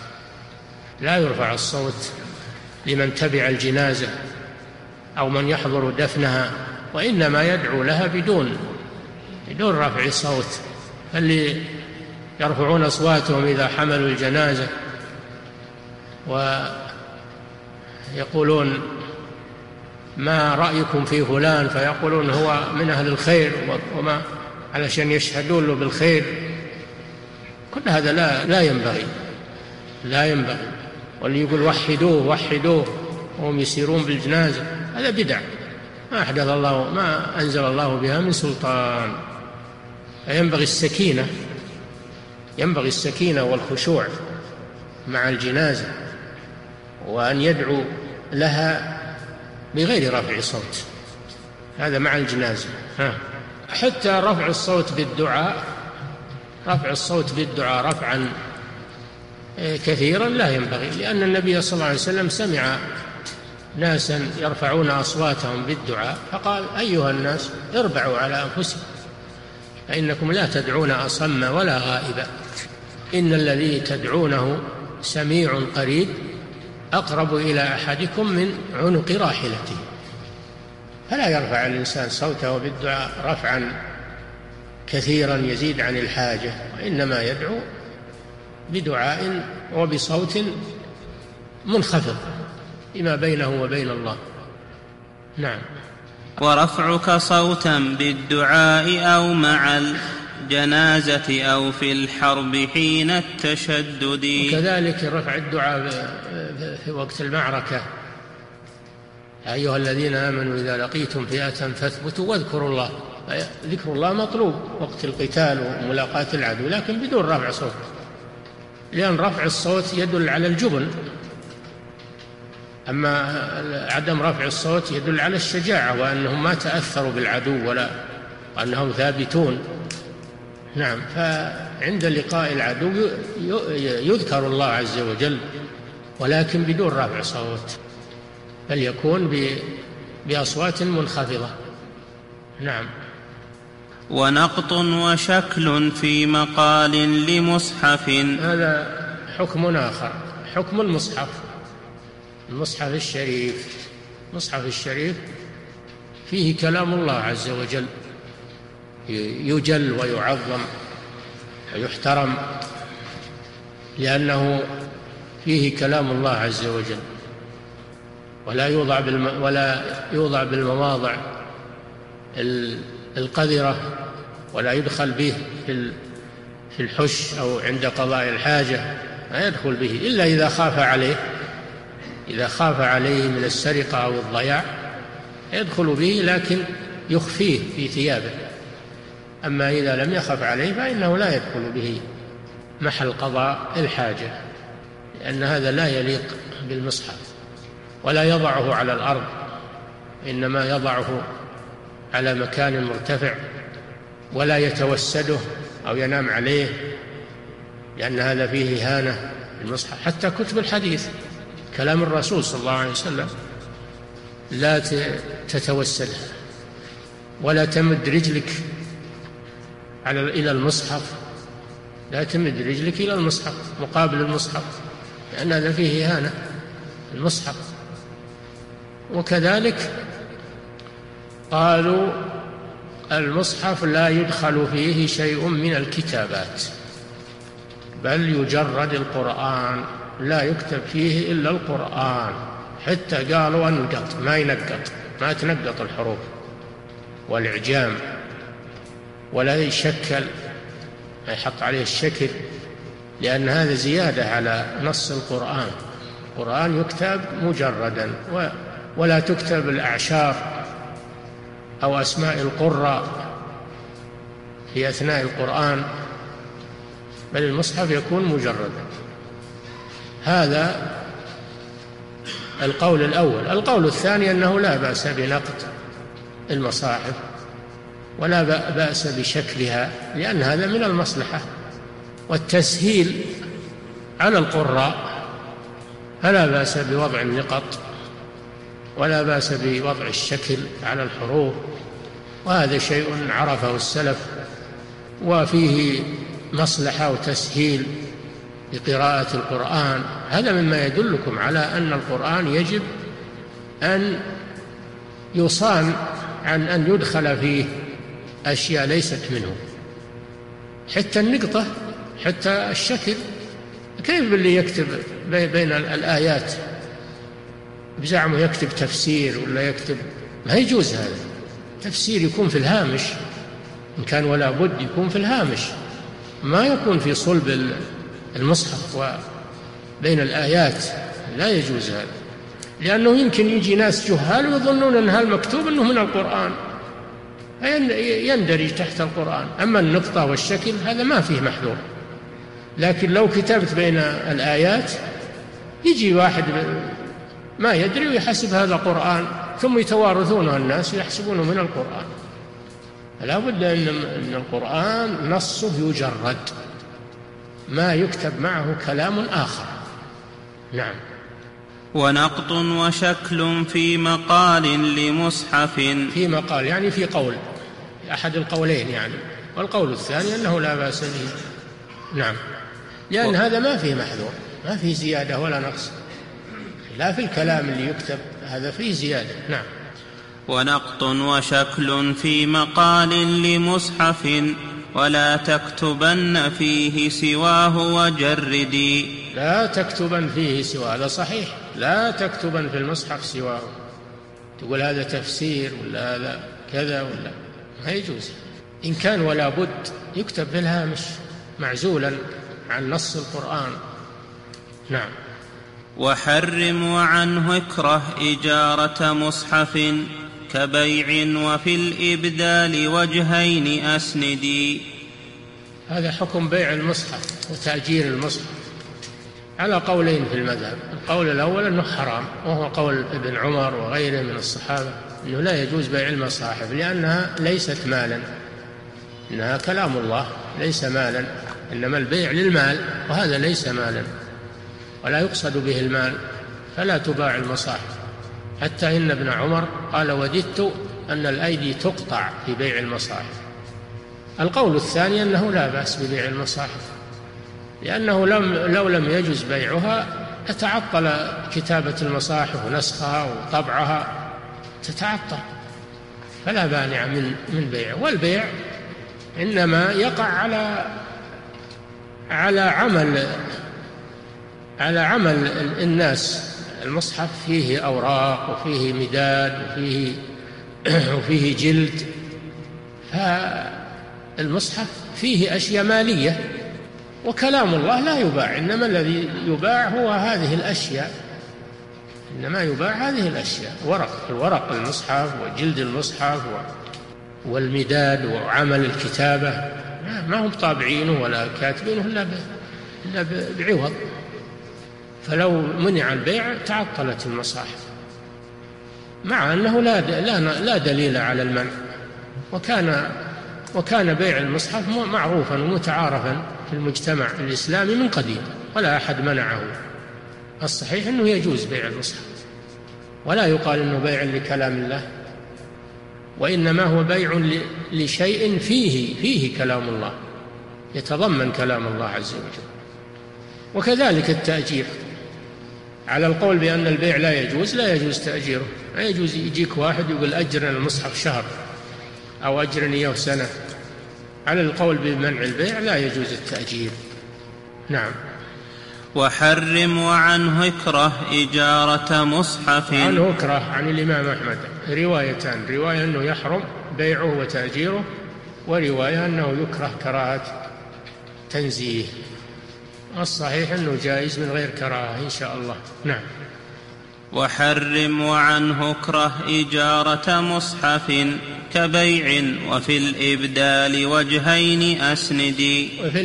S3: لا يرفع الصوت لمن تبع الجنازة أو من يحضر دفنها، وإنما يدعو لها بدون رفع صوت. اللي يرفعون أصواتهم إذا حملوا الجنازة ويقولون ما رأيكم في فلان، فيقولون هو من أهل الخير، وما علشان يشهدون له بالخير، كل هذا لا ينبغي. واللي يقول وحدوه وهم يسيرون بالجنازة، هذا بدع ما أنزل الله بها من سلطان. فينبغي السكينة والخشوع مع الجنازة، وأن يدعو لها بغير رفع صوت، هذا مع الجنازة. حتى رفع الصوت بالدعاء رفعا كثيرا لا ينبغي، لأن النبي صلى الله عليه وسلم سمع ناسا يرفعون أصواتهم بالدعاء فقال: أيها الناس اربعوا على أنفسكم فإنكم لا تدعون أصم ولا غائبا، إن الذي تدعونه سميع قريب أقرب إلى أحدكم من عنق راحلته. فلا يرفع الإنسان صوته بالدعاء رفعا كثيرا يزيد عن الحاجة، وإنما يدعو بدعاء وبصوت منخفض فيما بينه وبين الله. نعم.
S2: ورفعك صوتا بالدعاء أو مع الجنازة أو في الحرب حين التشدد.
S3: وكذلك رفع الدعاء في وقت المعركة أيها الذين آمنوا إذا لقيتم فئة فاثبتوا واذكروا الله. ذكر الله مطلوب وقت القتال وملاقاة العدو، لكن بدون رفع صوت، لأن رفع الصوت يدل على الجبن، أما عدم رفع الصوت يدل على الشجاعة وأنهم ما تأثروا بالعدو وأنهم ثابتون. نعم، فعند لقاء العدو يذكر الله عز وجل، ولكن بدون رفع صوت، بل يكون بأصوات منخفضة. نعم.
S2: ونقط وشكل في مقال لمصحف.
S3: هذا حكم آخر، حكم المصحف. المصحف الشريف، المصحف الشريف فيه كلام الله عز وجل، يجل ويعظم ويحترم، لأنه فيه كلام الله عز وجل، ولا يوضع بالمواضع القذرة، ولا يدخل به في الحش أو عند قضاء الحاجة، ما يدخل به إلا إذا خاف عليه، إذا خاف عليه من السرقة أو الضياع يدخل به، لكن يخفيه في ثيابه. أما إذا لم يخف عليه فإنه لا يدخل به محل قضاء الحاجة، لأن هذا لا يليق بالمصحف. ولا يضعه على الأرض، إنما يضعه على مكان مرتفع، ولا يتوسده أو ينام عليه، لأن هذا فيه إهانة بالمصحف. حتى كتب الحديث كلام الرسول صلى الله عليه وسلم لا تتوسدها، ولا تمد رجلك إلى المصحف، لا تمد رجلك إلى المصحف مقابل المصحف، لأن هذا فيه إهانة المصحف. وكذلك قالوا المصحف لا يدخل فيه شيء من الكتابات، بل يجرد القرآن، لا يكتب فيه إلا القرآن. حتى قالوا أنقط، ما تنقط الحروف والإعجام، ولا يشكل، ما يحط عليه الشكل، لأن هذا زيادة على نص القرآن. القرآن يكتب مجردا، ولا تكتب الأعشار أو أسماء القراء في أثناء القرآن، بل المصحف يكون مجردا. هذا القول الأول. القول الثاني أنه لا بأس بنقد المصاحف، ولا بأس بشكلها، لأن هذا من المصلحة والتسهيل على القراء، فلا بأس بوضع النقط، ولا بأس بوضع الشكل على الحروف، وهذا شيء عرفه السلف، وفيه مصلحة وتسهيل لقراءة القرآن. هذا مما يدلكم على أن القرآن يجب أن يصان عن أن يدخل فيه أشياء ليست منه، حتى النقطة، حتى الشكل. كيف اللي يكتب بين الآيات بزعمه يكتب تفسير ولا يكتب؟ ما يجوز هذا. تفسير يكون في الهامش، إن كان ولا بد يكون في الهامش، ما يكون في صلب المصحف وبين الآيات، لا يجوز هذا، لأنه يمكن يجي ناس جهال ويظنون أن هالمكتوب أنه من القرآن، يندرج تحت القرآن. أما النقطة والشكل هذا ما فيه محذور. لكن لو كتبت بين الآيات يجي واحد ما يدري ويحسب هذا قرآن، ثم يتوارثونه الناس ويحسبونه من القرآن. فلا بد أن القرآن نصه يجرد، ما يكتب معه كلام آخر. نعم.
S2: ونقط وشكل في مقال لمصحف.
S3: في مقال يعني في قول، أحد القولين يعني، والقول الثاني أنه لا بأس به. نعم، لأن هذا ما فيه محذور، ما فيه زيادة ولا نقص، لا في الكلام اللي يكتب هذا فيه زيادة. نعم.
S2: ونقط وشكل في مقال لمصحف، ولا تكتبن فيه سواه وجردي.
S3: لا تكتبن فيه سواه، هذا صحيح، لا تكتبن في المصحف سواه. تقول هذا تفسير ولا هذا كذا ولا، ما يجوز. إن كان ولا بد يكتب في الهامش معزولا عن نص القرآن. نعم.
S2: وحرم وعنه اكره إجارة مصحف كبيع وفي الإبدال وجهين أسندي.
S3: هذا حكم بيع المصحف وتأجير المصحف على قولين في المذهب. القول الأول أنه حرام، وهو قول ابن عمر وغيره من الصحابة، أنه لا يجوز بيع المصاحف لأنها ليست مالا، إنها كلام الله ليس مالا، إنما البيع للمال، وهذا ليس مالا ولا يقصد به المال، فلا تباع المصاحف. حتى إن ابن عمر قال: وددت أن الأيدي تقطع في بيع المصاحف. القول الثاني أنه لا بأس ببيع المصاحف، لأنه لو لم يجوز بيعها تتعطل كتابة المصاحف ونسخها وطبعها، تتعطل، فلا مانع من بيع. والبيع إنما يقع على عمل الناس. المصحف فيه أوراق وفيه مداد وفيه جلد، فالمصحف فيه أشياء مالية، وكلام الله لا يباع، إنما الذي يباع هو هذه الأشياء، إنما يباع هذه الأشياء، ورق المصحف وجلد المصحف والمداد وعمل الكتابة، ما هم طابعينه ولا كاتبينه إلا بعوض. فلو منع البيع تعطلت المصاحف، مع أنه لا دليل على المنع. وكان بيع المصحف معروفا ومتعارفا في المجتمع الإسلامي من قديم، ولا أحد منعه. الصحيح أنه يجوز بيع المصحف، ولا يقال أنه بيع لكلام الله، وإنما هو بيع لشيء فيه كلام الله، يتضمن كلام الله عز وجل. وكذلك التأجير، على القول بأن البيع لا يجوز تأجيره. لا يجوز يجيك واحد يقول أجرنا المصحف شهر أو أجرني إياه سنة. على القول بمنع البيع لا يجوز التأجير. نعم.
S2: وحرم وعنه اكره إجارة مصحف.
S3: عنه اكره عن الإمام أحمد روايتان: رواية أنه يحرم بيعه وتأجيره، ورواية أنه يكره كراهة تنزيه. الصحيح أنه جائز من غير كراهة إن شاء الله. نعم.
S2: وحرم وعنه اكره إجارة مصحف كبيع وفي الإبدال وجهين أسندي.
S3: وفي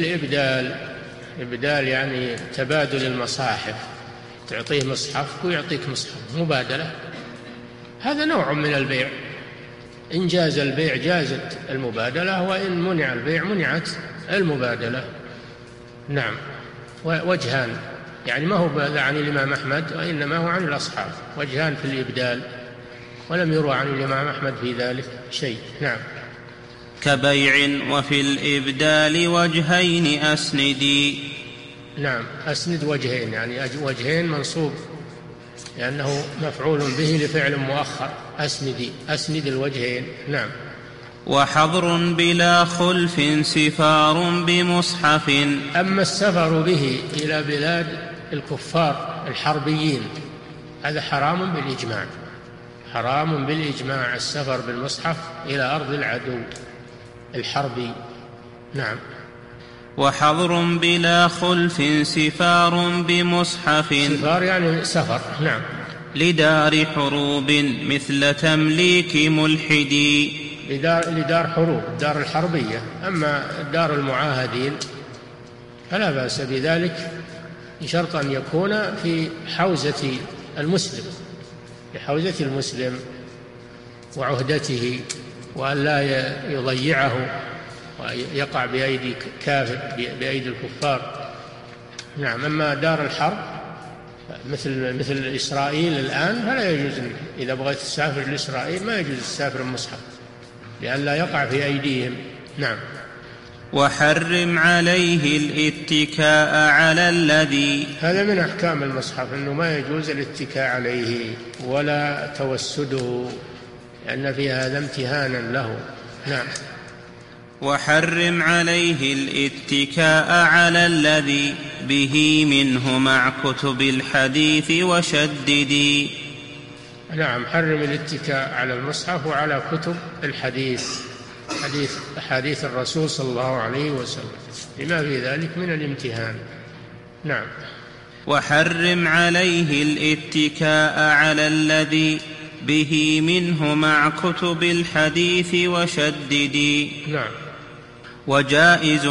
S3: الإبدال يعني تبادل المصاحف، تعطيه مصحف ويعطيك مصحف، مبادلة. هذا نوع من البيع، إن جاز البيع جازت المبادلة، وإن منع البيع منعت المبادلة. نعم. وجهان، يعني ما هو عن الإمام أحمد وإنما هو عن الأصحاب، وجهان في الإبدال، ولم يروى عن الإمام أحمد في ذلك شيء. نعم.
S2: كبيع وفي الإبدال وجهين أسندي.
S3: نعم، أسند وجهين، يعني وجهين منصوب لأنه مفعول به لفعل مؤخر. أسند الوجهين. نعم.
S2: وحظر بلا خلف سفار بمصحف.
S3: أما السفر به إلى بلاد الكفار الحربيين هذا حرام بالإجماع، حرام بالإجماع السفر بالمصحف إلى أرض العدو الحربي. نعم.
S2: وحظر بلا خلف سفار بمصحف.
S3: سفار يعني سفر. نعم.
S2: لدار حروب مثل تمليك ملحدي.
S3: لدار حروب، الدار الحربية. أما دار المعاهدين فلا بأس بذلك، بشرط أن يكون في حوزة المسلم، في حوزة المسلم وعهدته، وأن لا يضيعه ويقع بأيدي كافر، بأيدي الكفار. نعم. أما دار الحرب مثل إسرائيل الآن فلا يجوز، إذا بغيت تسافر لإسرائيل ما يجوز تسافر المصحف لئلا يقع في أيديهم. نعم.
S2: وحرم عليه الاتكاء على الذي.
S3: هذا من أحكام المصحف أنه ما يجوز الاتكاء عليه ولا توسده، لأن في هذا امتهانا له. نعم.
S2: وحرم عليه الاتكاء على الذي به منه مع كتب الحديث وشددي.
S3: نعم. حرم الاتكاء على المصحف وعلى كتب الحديث، أحاديث الرسول صلى الله عليه وسلم، لما في ذلك من الامتهان. نعم.
S2: وحرم عليه الاتكاء على الذي به منه مع كتب الحديث وشددي.
S3: نعم.
S2: وجائز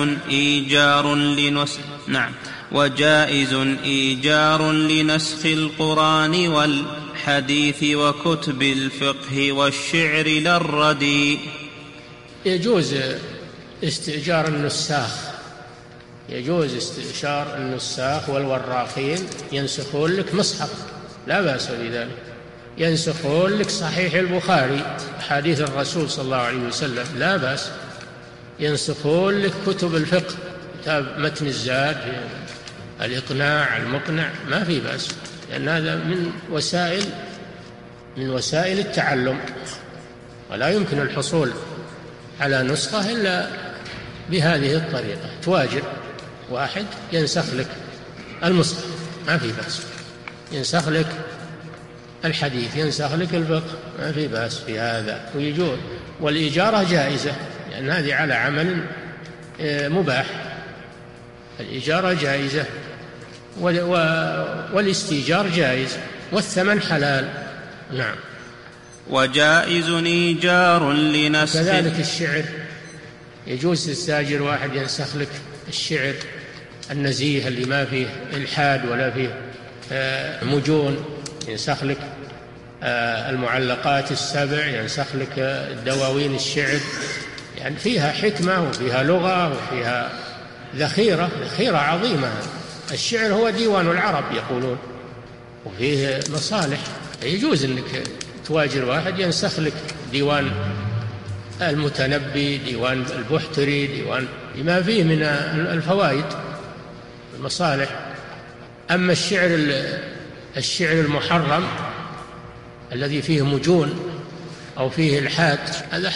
S2: إيجار لنسخ القرآن والحديث وكتب الفقه والشعر للردي.
S3: يجوز استئجار النساخ، يجوز استئجار النساخ والوراقين ينسخون لك مصحف، لا بأس بذلك. ينسخون لك صحيح البخاري حديث الرسول صلى الله عليه وسلم، لا بأس. ينسخون لك كتب الفقه، كتاب متن الزاد، الإقناع، المقنع، ما في بأس، لأن هذا من وسائل التعلم، ولا يمكن الحصول على نسخة إلا بهذه الطريقة. تواجر واحد ينسخ لك المصحف، ما في بأس. ينسخ لك الحديث، ينسخ لك الفقه، ما في بأس في هذا. ويجوز. والإجارة جائزة، لأن هذه على عمل مباح. الإجارة جائزة والاستئجار جائز، والثمن حلال. نعم.
S2: وجائز إيجار لنسخ.
S3: كذلك الشعر، يجوز تستاجر واحد ينسخ لك الشعر النزيه اللي ما فيه إلحاد ولا فيه مجون، ينسخ لك المعلقات السبع، ينسخ لك الدواوين الشعر، يعني فيها حكمة وفيها لغة وفيها ذخيرة عظيمة. الشعر هو ديوان العرب يقولون، وفيه مصالح. يجوز أنك تواجر واحد ينسخ لك ديوان المتنبي، ديوان البحتري، ديوان لما فيه من الفوائد المصالح. أما الشعر المحرم الذي فيه مجون أو فيه الحاد، هذا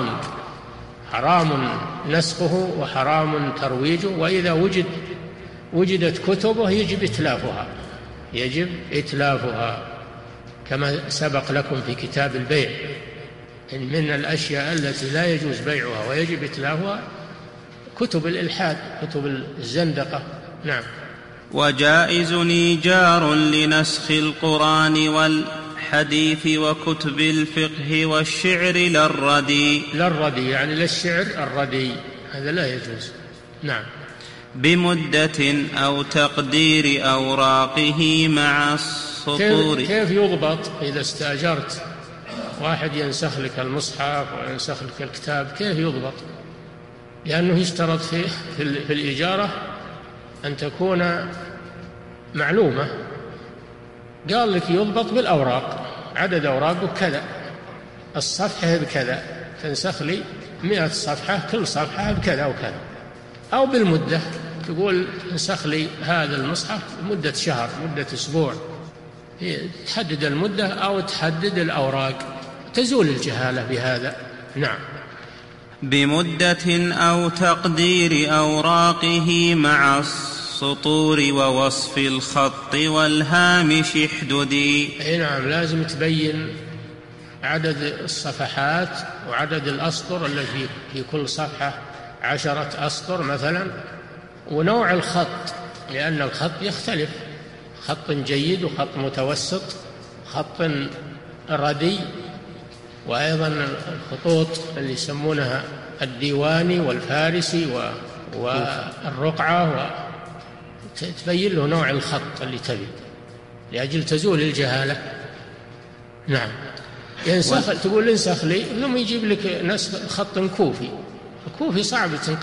S3: حرام نسخه وحرام ترويجه. وإذا وجدت كتبه يجب إتلافها كما سبق لكم في كتاب البيع. إن من الأشياء التي لا يجوز بيعها ويجب إتلافها كتب الإلحاد، كتب الزندقة. نعم.
S2: وجائز إيجار لنسخ القرآن والحديث وكتب الفقه والشعر للردي.
S3: يعني للشعر الردي، هذا لا يجوز. نعم.
S2: بمدة أو تقدير أوراقه مع السطور.
S3: كيف يضبط إذا استأجرت واحد ينسخ لك المصحف وينسخ لك الكتاب؟ كيف يضبط؟ لأنه يشترط في الإجارة أن تكون معلومة. قال لك يضبط بالأوراق، عدد أوراقه كذا، الصفحة بكذا، تنسخ لي 100 صفحة، كل صفحة بكذا وكذا. أو بالمدة، تقول انسخ لي هذا المصحف مدة شهر، مدة أسبوع، تحدد المدة أو تحدد الأوراق، تزول الجهالة بهذا. نعم.
S2: بمدة أو تقدير أوراقه مع السطور ووصف الخط والهامش احددي.
S3: نعم، لازم تبين عدد الصفحات وعدد الأسطر التي في كل صفحة، 10 أسطر مثلا، ونوع الخط، لأن الخط يختلف، خط جيد وخط متوسط، خط ردي، وأيضا الخطوط اللي يسمونها الديواني والفارسي والرقعة، تبين له نوع الخط اللي تبي لأجل تزول الجهالة. نعم. تقول انسخ لي، ثم يجيب لك نسخ خط كوفي. الكوفي صعبة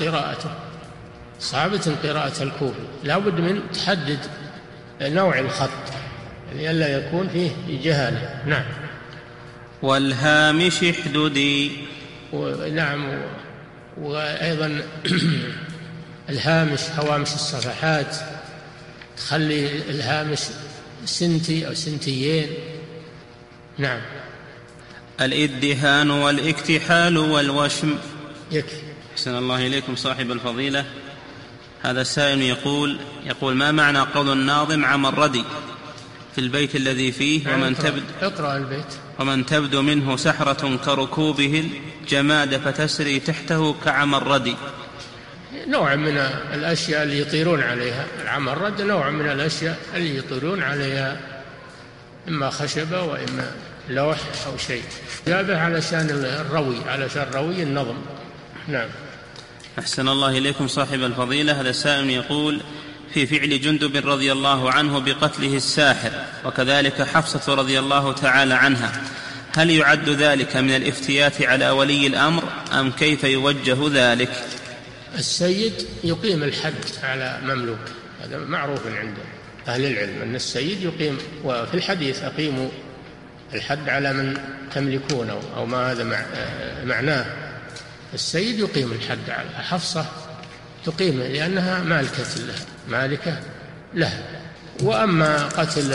S3: قراءة الكوفي، لا بد من تحدد نوع الخط لئلا يكون فيه جهالة. نعم.
S2: والهامش احددي.
S3: نعم. وأيضا الهامش، هوامش الصفحات، تخلي الهامش سنتي أو سنتيين. نعم.
S2: الإدهان والاكتحال والوشم.
S3: يكفي.
S2: أحسن الله إليكم صاحب الفضيلة. هذا السائل يقول ما معنى قول الناظم عم الردي في البيت الذي فيه
S3: اقرأ البيت.
S2: ومن تبدو منه سحرة كركوبه الجماد فتسري تحته كعم الردي.
S3: نوع من الأشياء اللي يطيرون عليها. العمرد نوع من الأشياء اللي يطيرون عليها، إما خشبة وإما لوح أو شيء. جابه علشان الروي، علشان روي النظم. نعم.
S2: أحسن الله إليكم صاحب الفضيلة. هذا السائل يقول: في فعل جندب رضي الله عنه بقتله الساحر، وكذلك حفصة رضي الله تعالى عنها، هل يعد ذلك من الافتيات على ولي الأمر أم كيف يوجه ذلك؟
S3: السيد يقيم الحد على مملوك، هذا معروف عند أهل العلم أن السيد يقيم، وفي الحديث أقيموا الحد على من تملكونه، أو ما هذا معناه. السيد يقيم الحد على حفصة، تقيم لأنها مالكة لها. وأما قتل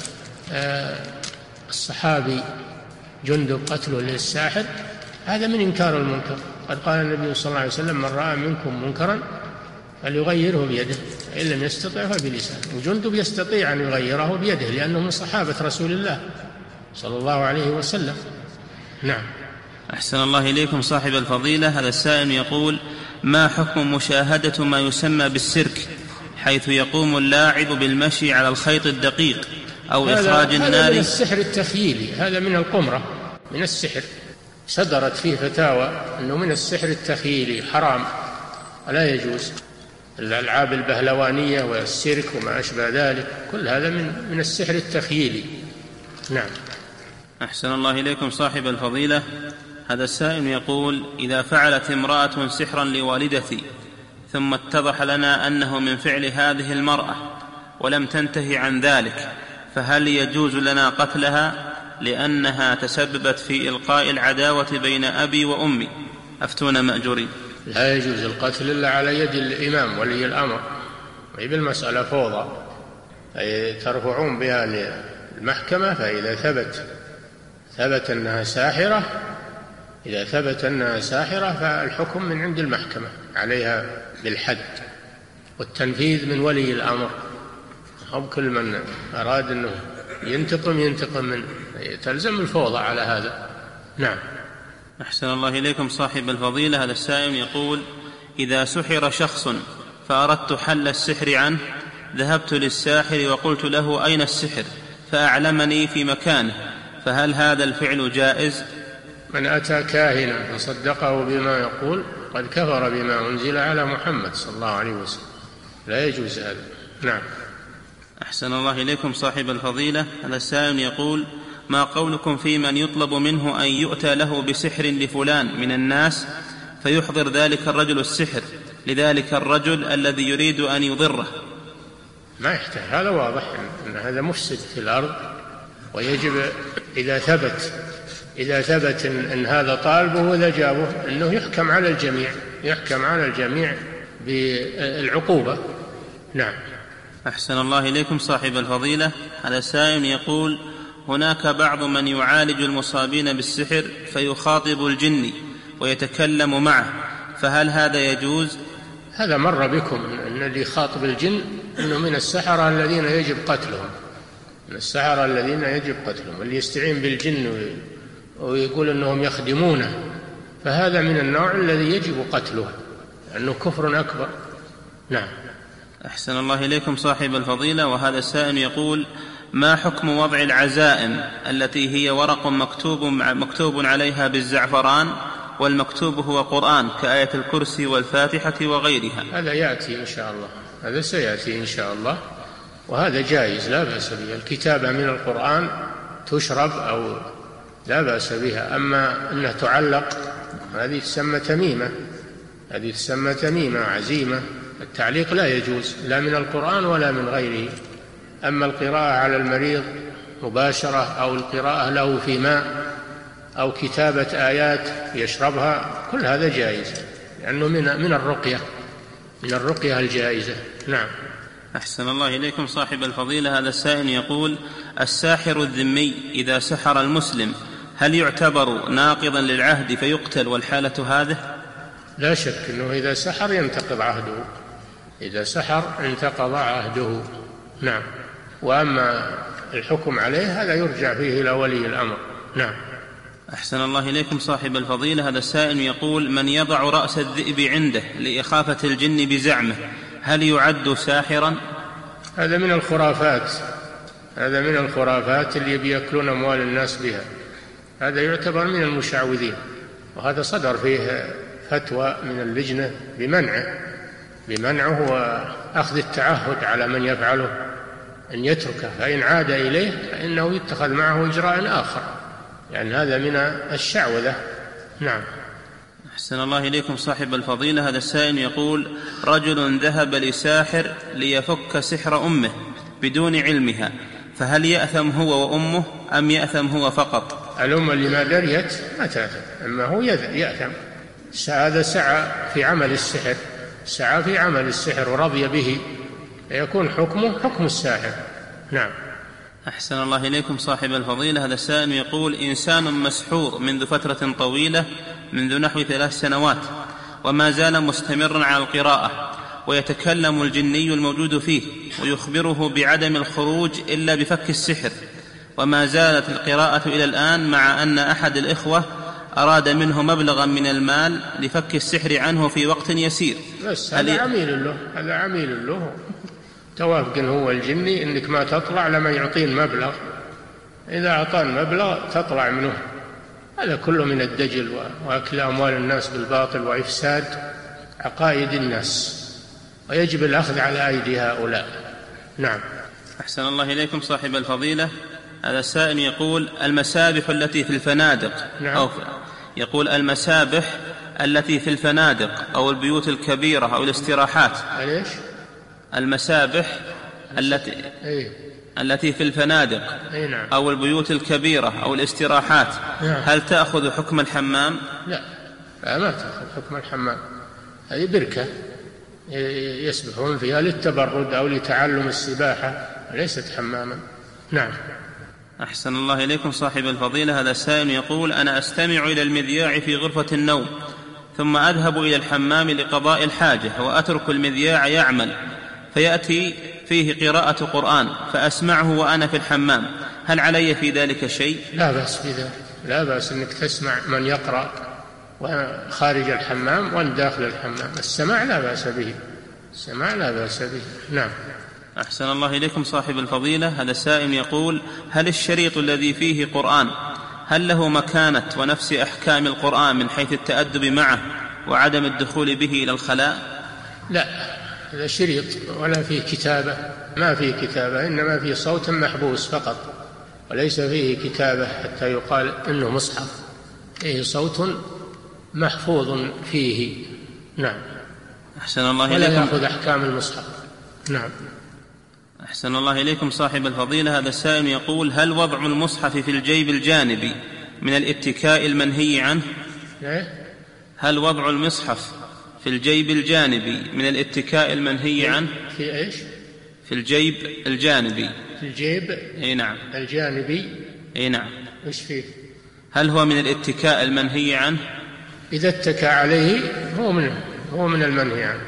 S3: الصحابي جندب قتله للساحر، هذا من إنكار المنكر. قد قال النبي صلى الله عليه وسلم: من رأى منكم منكرا فليغيره بيده، إن لم يستطع فبلسانه. وجندب يستطيع أن يغيره بيده لأنه من صحابة رسول الله صلى الله عليه وسلم. نعم.
S2: أحسن الله إليكم صاحب الفضيلة. هذا السائل يقول: ما حكم مشاهدة ما يسمى بالسيرك، حيث يقوم اللاعب بالمشي على الخيط الدقيق أو إخراج النار؟
S3: هذا من السحر التخييلي، هذا من القمرة، من السحر. صدرت فيه فتاوى أنه من السحر التخييلي، حرام ولا يجوز. الألعاب البهلوانية والسيرك وما أشبه ذلك، كل هذا من السحر التخييلي. نعم.
S2: أحسن الله إليكم صاحب الفضيلة. هذا السائل يقول: إذا فعلت امرأة سحرا لوالدتي ثم اتضح لنا أنه من فعل هذه المرأة ولم تنتهي عن ذلك، فهل يجوز لنا قتلها لأنها تسببت في إلقاء العداوة بين أبي وأمي؟ أفتونا مأجورين.
S3: لا يجوز القتل إلا على يد الإمام ولي الأمر، وهي بالمسألة فوضى، ترفعون بها للمحكمة. فإذا ثبت أنها ساحرة، إذا ثبت أنها ساحرة فالحكم من عند المحكمة عليها بالحد، والتنفيذ من ولي الأمر. أو كل من أراد أنه ينتقم من، تلزم الفوضى على هذا. نعم.
S2: أحسن الله إليكم صاحب الفضيلة. هذا السائل يقول: إذا سحر شخص فأردت حل السحر عنه، ذهبت للساحر وقلت له: أين السحر؟ فأعلمني في مكانه، فهل هذا الفعل جائز؟
S3: من أتى كاهنا فصدقه بما يقول قد كفر بما أنزل على محمد صلى الله عليه وسلم، لا يجوز هذا. نعم.
S2: أحسن الله إليكم صاحب الفضيلة. هذا السائل يقول: ما قولكم في من يطلب منه أن يؤتى له بسحر لفلان من الناس فيحضر ذلك الرجل السحر لذلك الرجل الذي يريد أن يضره؟
S3: ما يحتاج، هذا واضح أن هذا مفسد في الأرض، ويجب إذا ثبت أن هذا طالبه وإذا جابه أنه يحكم على الجميع بالعقوبة. نعم.
S2: أحسن الله إليكم صاحب الفضيلة. هذا سائل يقول: هناك بعض من يعالج المصابين بالسحر فيخاطب الجن ويتكلم معه، فهل هذا يجوز؟
S3: هذا مر بكم أن اللي يخاطب الجن أنه من السحرة الذين يجب قتلهم، اللي يستعين بالجن ويقول أنهم يخدمونه، فهذا من النوع الذي يجب قتله لأنه كفر أكبر. نعم.
S2: أحسن الله إليكم صاحب الفضيلة. وهذا السائل يقول: ما حكم وضع العزائم التي هي ورق مكتوب عليها بالزعفران والمكتوب هو قرآن كآية الكرسي والفاتحة وغيرها؟
S3: هذا يأتي إن شاء الله، هذا سيأتي إن شاء الله، وهذا جائز لا بأس به. الكتابة من القرآن تشرب أو لا بأس بها، أما أنها تعلق هذه تسمى تميمة عزيمة. التعليق لا يجوز لا من القرآن ولا من غيره. أما القراءة على المريض مباشرة أو القراءة له في ماء أو كتابة آيات يشربها، كل هذا جائز لأنه من الرقية الجائزة. نعم.
S2: أحسن الله إليكم صاحب الفضيلة. هذا السائل يقول: الساحر الذمي إذا سحر المسلم هل يعتبر ناقضا للعهد فيقتل والحالة هذه؟
S3: لا شك أنه إذا سحر ينتقض عهده. نعم. وأما الحكم عليه هذا يرجع فيه إلى ولي الأمر. نعم.
S2: أحسن الله إليكم صاحب الفضيلة. هذا السائل يقول: من يضع رأس الذئب عنده لإخافة الجن بزعمه هل يعد ساحرا؟
S3: هذا من الخرافات، هذا من الخرافات اللي بيأكلون أموال الناس بها، هذا يعتبر من المشعوذين، وهذا صدر فيه فتوى من اللجنة بمنعه وأخذ التعهد على من يفعله أن يتركه، فإن عاد إليه فإنه يتخذ معه إجراء آخر، يعني هذا من الشعوذة. نعم.
S2: أحسن الله إليكم صاحب الفضيلة. هذا السائل يقول: رجل ذهب لساحر ليفك سحر أمه بدون علمها، فهل يأثم هو وأمه أم يأثم هو فقط؟
S3: الأم اللي ما دريت ما تأثم، أما هو يأثم. هذا سعى في عمل السحر، سعى في عمل السحر ورضي به، يكون حكمه حكم الساحر. نعم.
S2: أحسن الله إليكم صاحب الفضيلة. هذا السائل يقول: إنسان مسحور منذ فترة طويلة، منذ نحو 3 سنوات، وما زال مستمرا على القراءة، ويتكلم الجني الموجود فيه ويخبره بعدم الخروج إلا بفك السحر، وما زالت القراءة إلى الآن، مع أن أحد الإخوة أراد منه مبلغا من المال لفك السحر عنه في وقت يسير.
S3: بس هذا عميل له توافق هو الجني إنك ما تطلع لما يعطين مبلغ، إذا أعطان مبلغ تطلع منه. هذا كله من الدجل وأكل أموال الناس بالباطل وإفساد عقائد الناس، ويجب الأخذ على أيدي هؤلاء. نعم.
S2: أحسن الله إليكم صاحب الفضيلة. هذا السائل يقول: المسابح التي في الفنادق،
S3: نعم.
S2: يقول: المسابح التي في الفنادق أو البيوت الكبيرة أو الاستراحات.
S3: ليش؟
S2: المسابح التي في الفنادق
S3: نعم.
S2: أو البيوت الكبيرة أو الاستراحات،
S3: نعم.
S2: هل تأخذ حكم الحمام؟
S3: لا، ما تأخذ حكم الحمام، هذه بركة يسبحون فيها للتبرد أو لتعلم السباحة، ليست حماما. نعم.
S2: أحسن الله إليكم صاحب الفضيلة. هذا السائل يقول: أنا أستمع إلى المذياع في غرفة النوم، ثم أذهب إلى الحمام لقضاء الحاجة، وأترك المذياع يعمل، فيأتي فيه قراءة قرآن فأسمعه وأنا في الحمام، هل علي في ذلك شيء؟
S3: لا بأس بذلك، لا بأس أنك تسمع من يقرأ خارج الحمام وأن داخل الحمام، السماع لا بأس به، السماع لا بأس به. نعم.
S2: أحسن الله إليكم صاحب الفضيلة. هذا السائل يقول: هل الشريط الذي فيه قرآن هل له مكانة ونفس أحكام القرآن من حيث التأدب معه وعدم الدخول به إلى الخلاء؟
S3: لا، هذا شريط ولا فيه كتابة، ما فيه كتابة، إنما فيه صوت محبوس فقط، وليس فيه كتابة حتى يقال إنه مصحف، فيه صوت محفوظ فيه. نعم.
S2: أحسن الله
S3: ولا
S2: إليكم.
S3: يأخذ أحكام المصحف. نعم.
S2: أحسن الله إليكم صاحب الفضيلة. هذا السائل يقول: هل وضع المصحف في الجيب الجانبي من الاتكاء المنهي عنه؟ هل وضع المصحف في الجيب الجانبي من الاتكاء المنهي عنه؟
S3: في إيش؟
S2: في الجيب الجانبي.
S3: في الجيب؟
S2: أي نعم.
S3: الجانبي؟
S2: أي نعم.
S3: إيش فيه؟
S2: هل هو من الاتكاء المنهي عنه؟
S3: إذا اتكى عليه هو من المنهي عنه،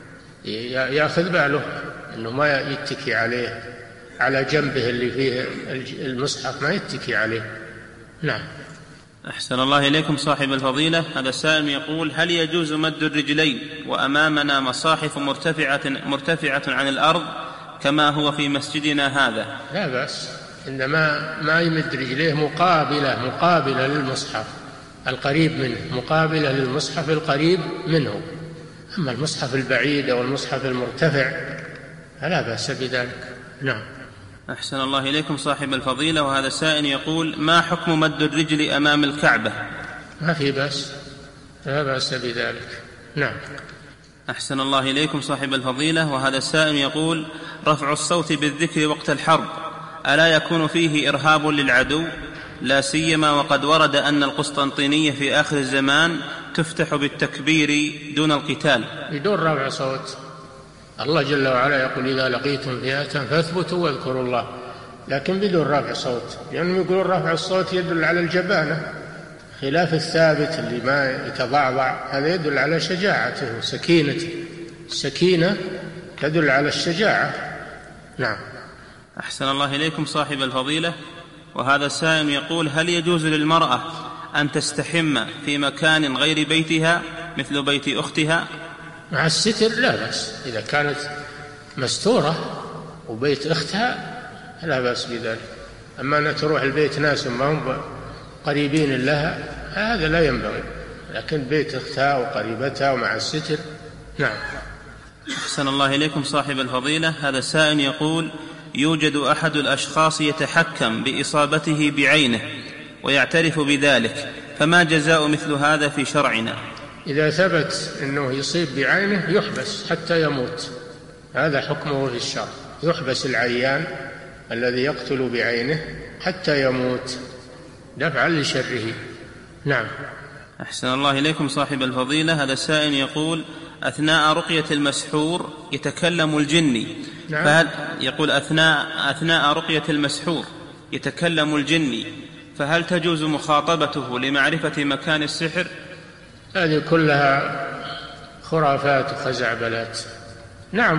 S3: يأخذ باله أنه ما يتكي عليه، على جنبه اللي فيه المصحف ما يتكي عليه. نعم.
S2: أحسن الله إليكم صاحب الفضيلة. هذا السائل يقول: هل يجوز مد الرجلين وأمامنا مصاحف مرتفعة عن الأرض كما هو في مسجدنا هذا؟
S3: لا بأس، إنما ما يمد رجليه مقابلة للمصحف القريب منه، مقابلة للمصحف القريب منه، أما المصحف البعيد أو المصحف المرتفع فلا بأس بذلك. نعم.
S2: أحسن الله إليكم صاحب الفضيلة. وهذا السائل يقول: ما حكم مد الرجل أمام الكعبة؟
S3: ما في بأس، لا بأس بذلك. نعم.
S2: أحسن الله إليكم صاحب الفضيلة. وهذا السائل يقول: رفع الصوت بالذكر وقت الحرب ألا يكون فيه إرهاب للعدو، لا سيما وقد ورد أن القسطنطينية في آخر الزمان تفتح بالتكبير دون القتال؟
S3: بدون رفع صوت. الله جل وعلا يقول: إذا لقيتم فئة فاثبتوا واذكروا الله، لكن بدون رفع صوت، لأنهم يقولون رفع الصوت يدل على الجبانة، خلاف الثابت اللي ما يتضعضع، هذا يدل على شجاعته وسكينته، السكينة تدل على الشجاعة. نعم.
S2: أحسن الله إليكم صاحب الفضيلة. وهذا السائل يقول: هل يجوز للمرأة أن تستحم في مكان غير بيتها مثل بيت أختها؟
S3: مع الستر لا بأس، إذا كانت مستورة وبيت أختها لا بأس بذلك. أما أن تروح البيت ناس ما هم قريبين لها هذا لا ينبغي، لكن بيت أختها وقريبتها ومع الستر نعم.
S2: أحسن الله إليكم صاحب الفضيلة. هذا سائل يقول: يوجد أحد الأشخاص يتحكم بإصابته بعينه ويعترف بذلك، فما جزاء مثل هذا في شرعنا؟
S3: إذا ثبت أنه يصيب بعينه يحبس حتى يموت، هذا حكمه في الشرع، يحبس العيان الذي يقتل بعينه حتى يموت دفعا لشره. نعم.
S2: أحسن الله إليكم صاحب الفضيلة. هذا سائل يقول: أثناء رقية المسحور يتكلم الجني.
S3: نعم.
S2: فهل يقول أثناء رقية المسحور يتكلم الجني، فهل تجوز مخاطبته لمعرفة مكان السحر؟
S3: هذه كلها خرافات وخزعبلات. نعم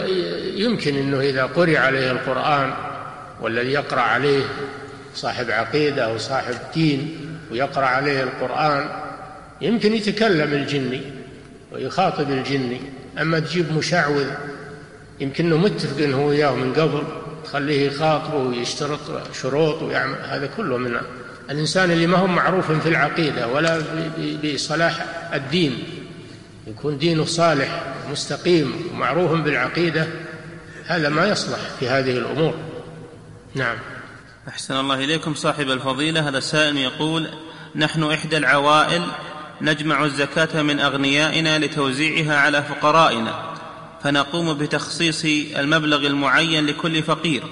S3: يمكن أنه إذا قرئ عليه القرآن والذي يقرأ عليه صاحب عقيدة أو صاحب دين ويقرأ عليه القرآن يمكن يتكلم الجني ويخاطب الجني. أما تجيب مشعوذ يمكن أنه متفق أنه وياه من قبل تخليه يخاطبه ويشترط شروط ويعمل، هذا كله من الإنسان اللي ما هو معروف في العقيدة ولا بصلاح الدين، يكون دينه صالح مستقيم ومعروف بالعقيدة، هذا ما يصلح في هذه الأمور. نعم.
S2: أحسن الله إليكم صاحب الفضيلة. هذا سائل يقول: نحن إحدى العوائل نجمع الزكاة من أغنيائنا لتوزيعها على فقرائنا، فنقوم بتخصيص المبلغ المعين لكل فقير،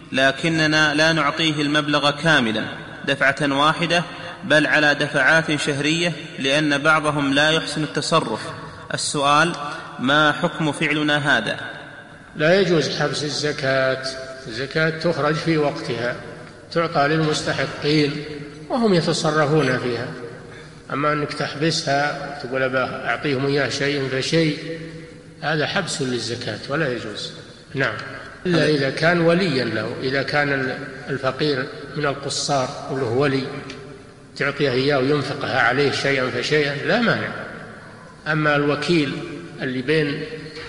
S2: لكننا لا نعطيه المبلغ كاملا دفعة واحدة بل على دفعات شهرية لأن بعضهم لا يحسن التصرف. السؤال: ما حكم فعلنا هذا؟
S3: لا يجوز حبس الزكاة. الزكاة تخرج في وقتها، تعطى للمستحقين وهم يتصرفون فيها. أما أنك تحبسها تقول أعطيهم إياه شيء فشيء، هذا حبس للزكاة ولا يجوز. نعم. إلا إذا كان وليا له، إذا كان الفقير من القصار وله ولي تعطيه إياه وينفقها عليه شيئا فشيئا لا مانع. أما الوكيل اللي بين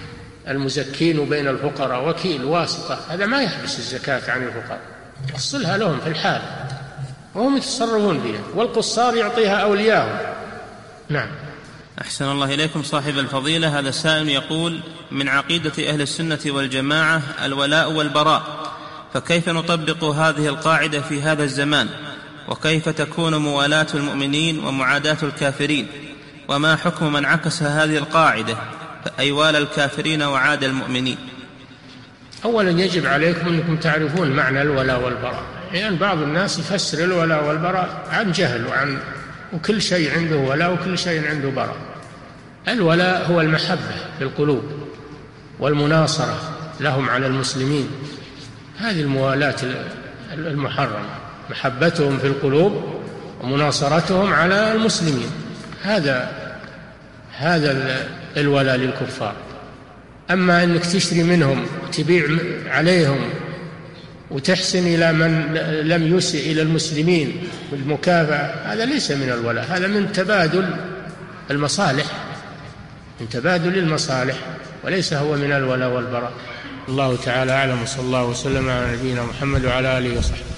S3: المزكين وبين الفقراء وكيل واسطة، هذا ما يحبس الزكاة عن الفقراء، يفصلها لهم في الحال وهم يتصرفون فيها، والقصار يعطيها أولياءهم. نعم.
S2: أحسن الله إليكم صاحب الفضيلة. هذا سائل يقول: من عقيدة أهل السنة والجماعة الولاء والبراء، فكيف نطبق هذه القاعدة في هذا الزمان؟ وكيف تكون موالاة المؤمنين ومعاداة الكافرين؟ وما حكم من عكس هذه القاعدة أي والى الكافرين وعاد المؤمنين؟
S3: أولا يجب عليكم أنكم تعرفون معنى الولاء والبراء، يعني بعض الناس يفسر الولاء والبراء عن جهل وكل شيء عنده ولاء وكل شيء عنده براء. الولاء هو المحبة في القلوب والمناصرة لهم على المسلمين، هذه الموالاة المحرمة، محبتهم في القلوب ومناصرتهم على المسلمين، هذا الولاء للكفار. أما أنك تشتري منهم وتبيع عليهم وتحسن إلى من لم يسئ إلى المسلمين بالمكافأة، هذا ليس من الولاء، هذا من تبادل المصالح، من تبادل المصالح، وليس هو من الولاء والبراء. الله تعالى أعلم، وصلى الله وسلم على نبينا محمد وعلى آله وصحبه.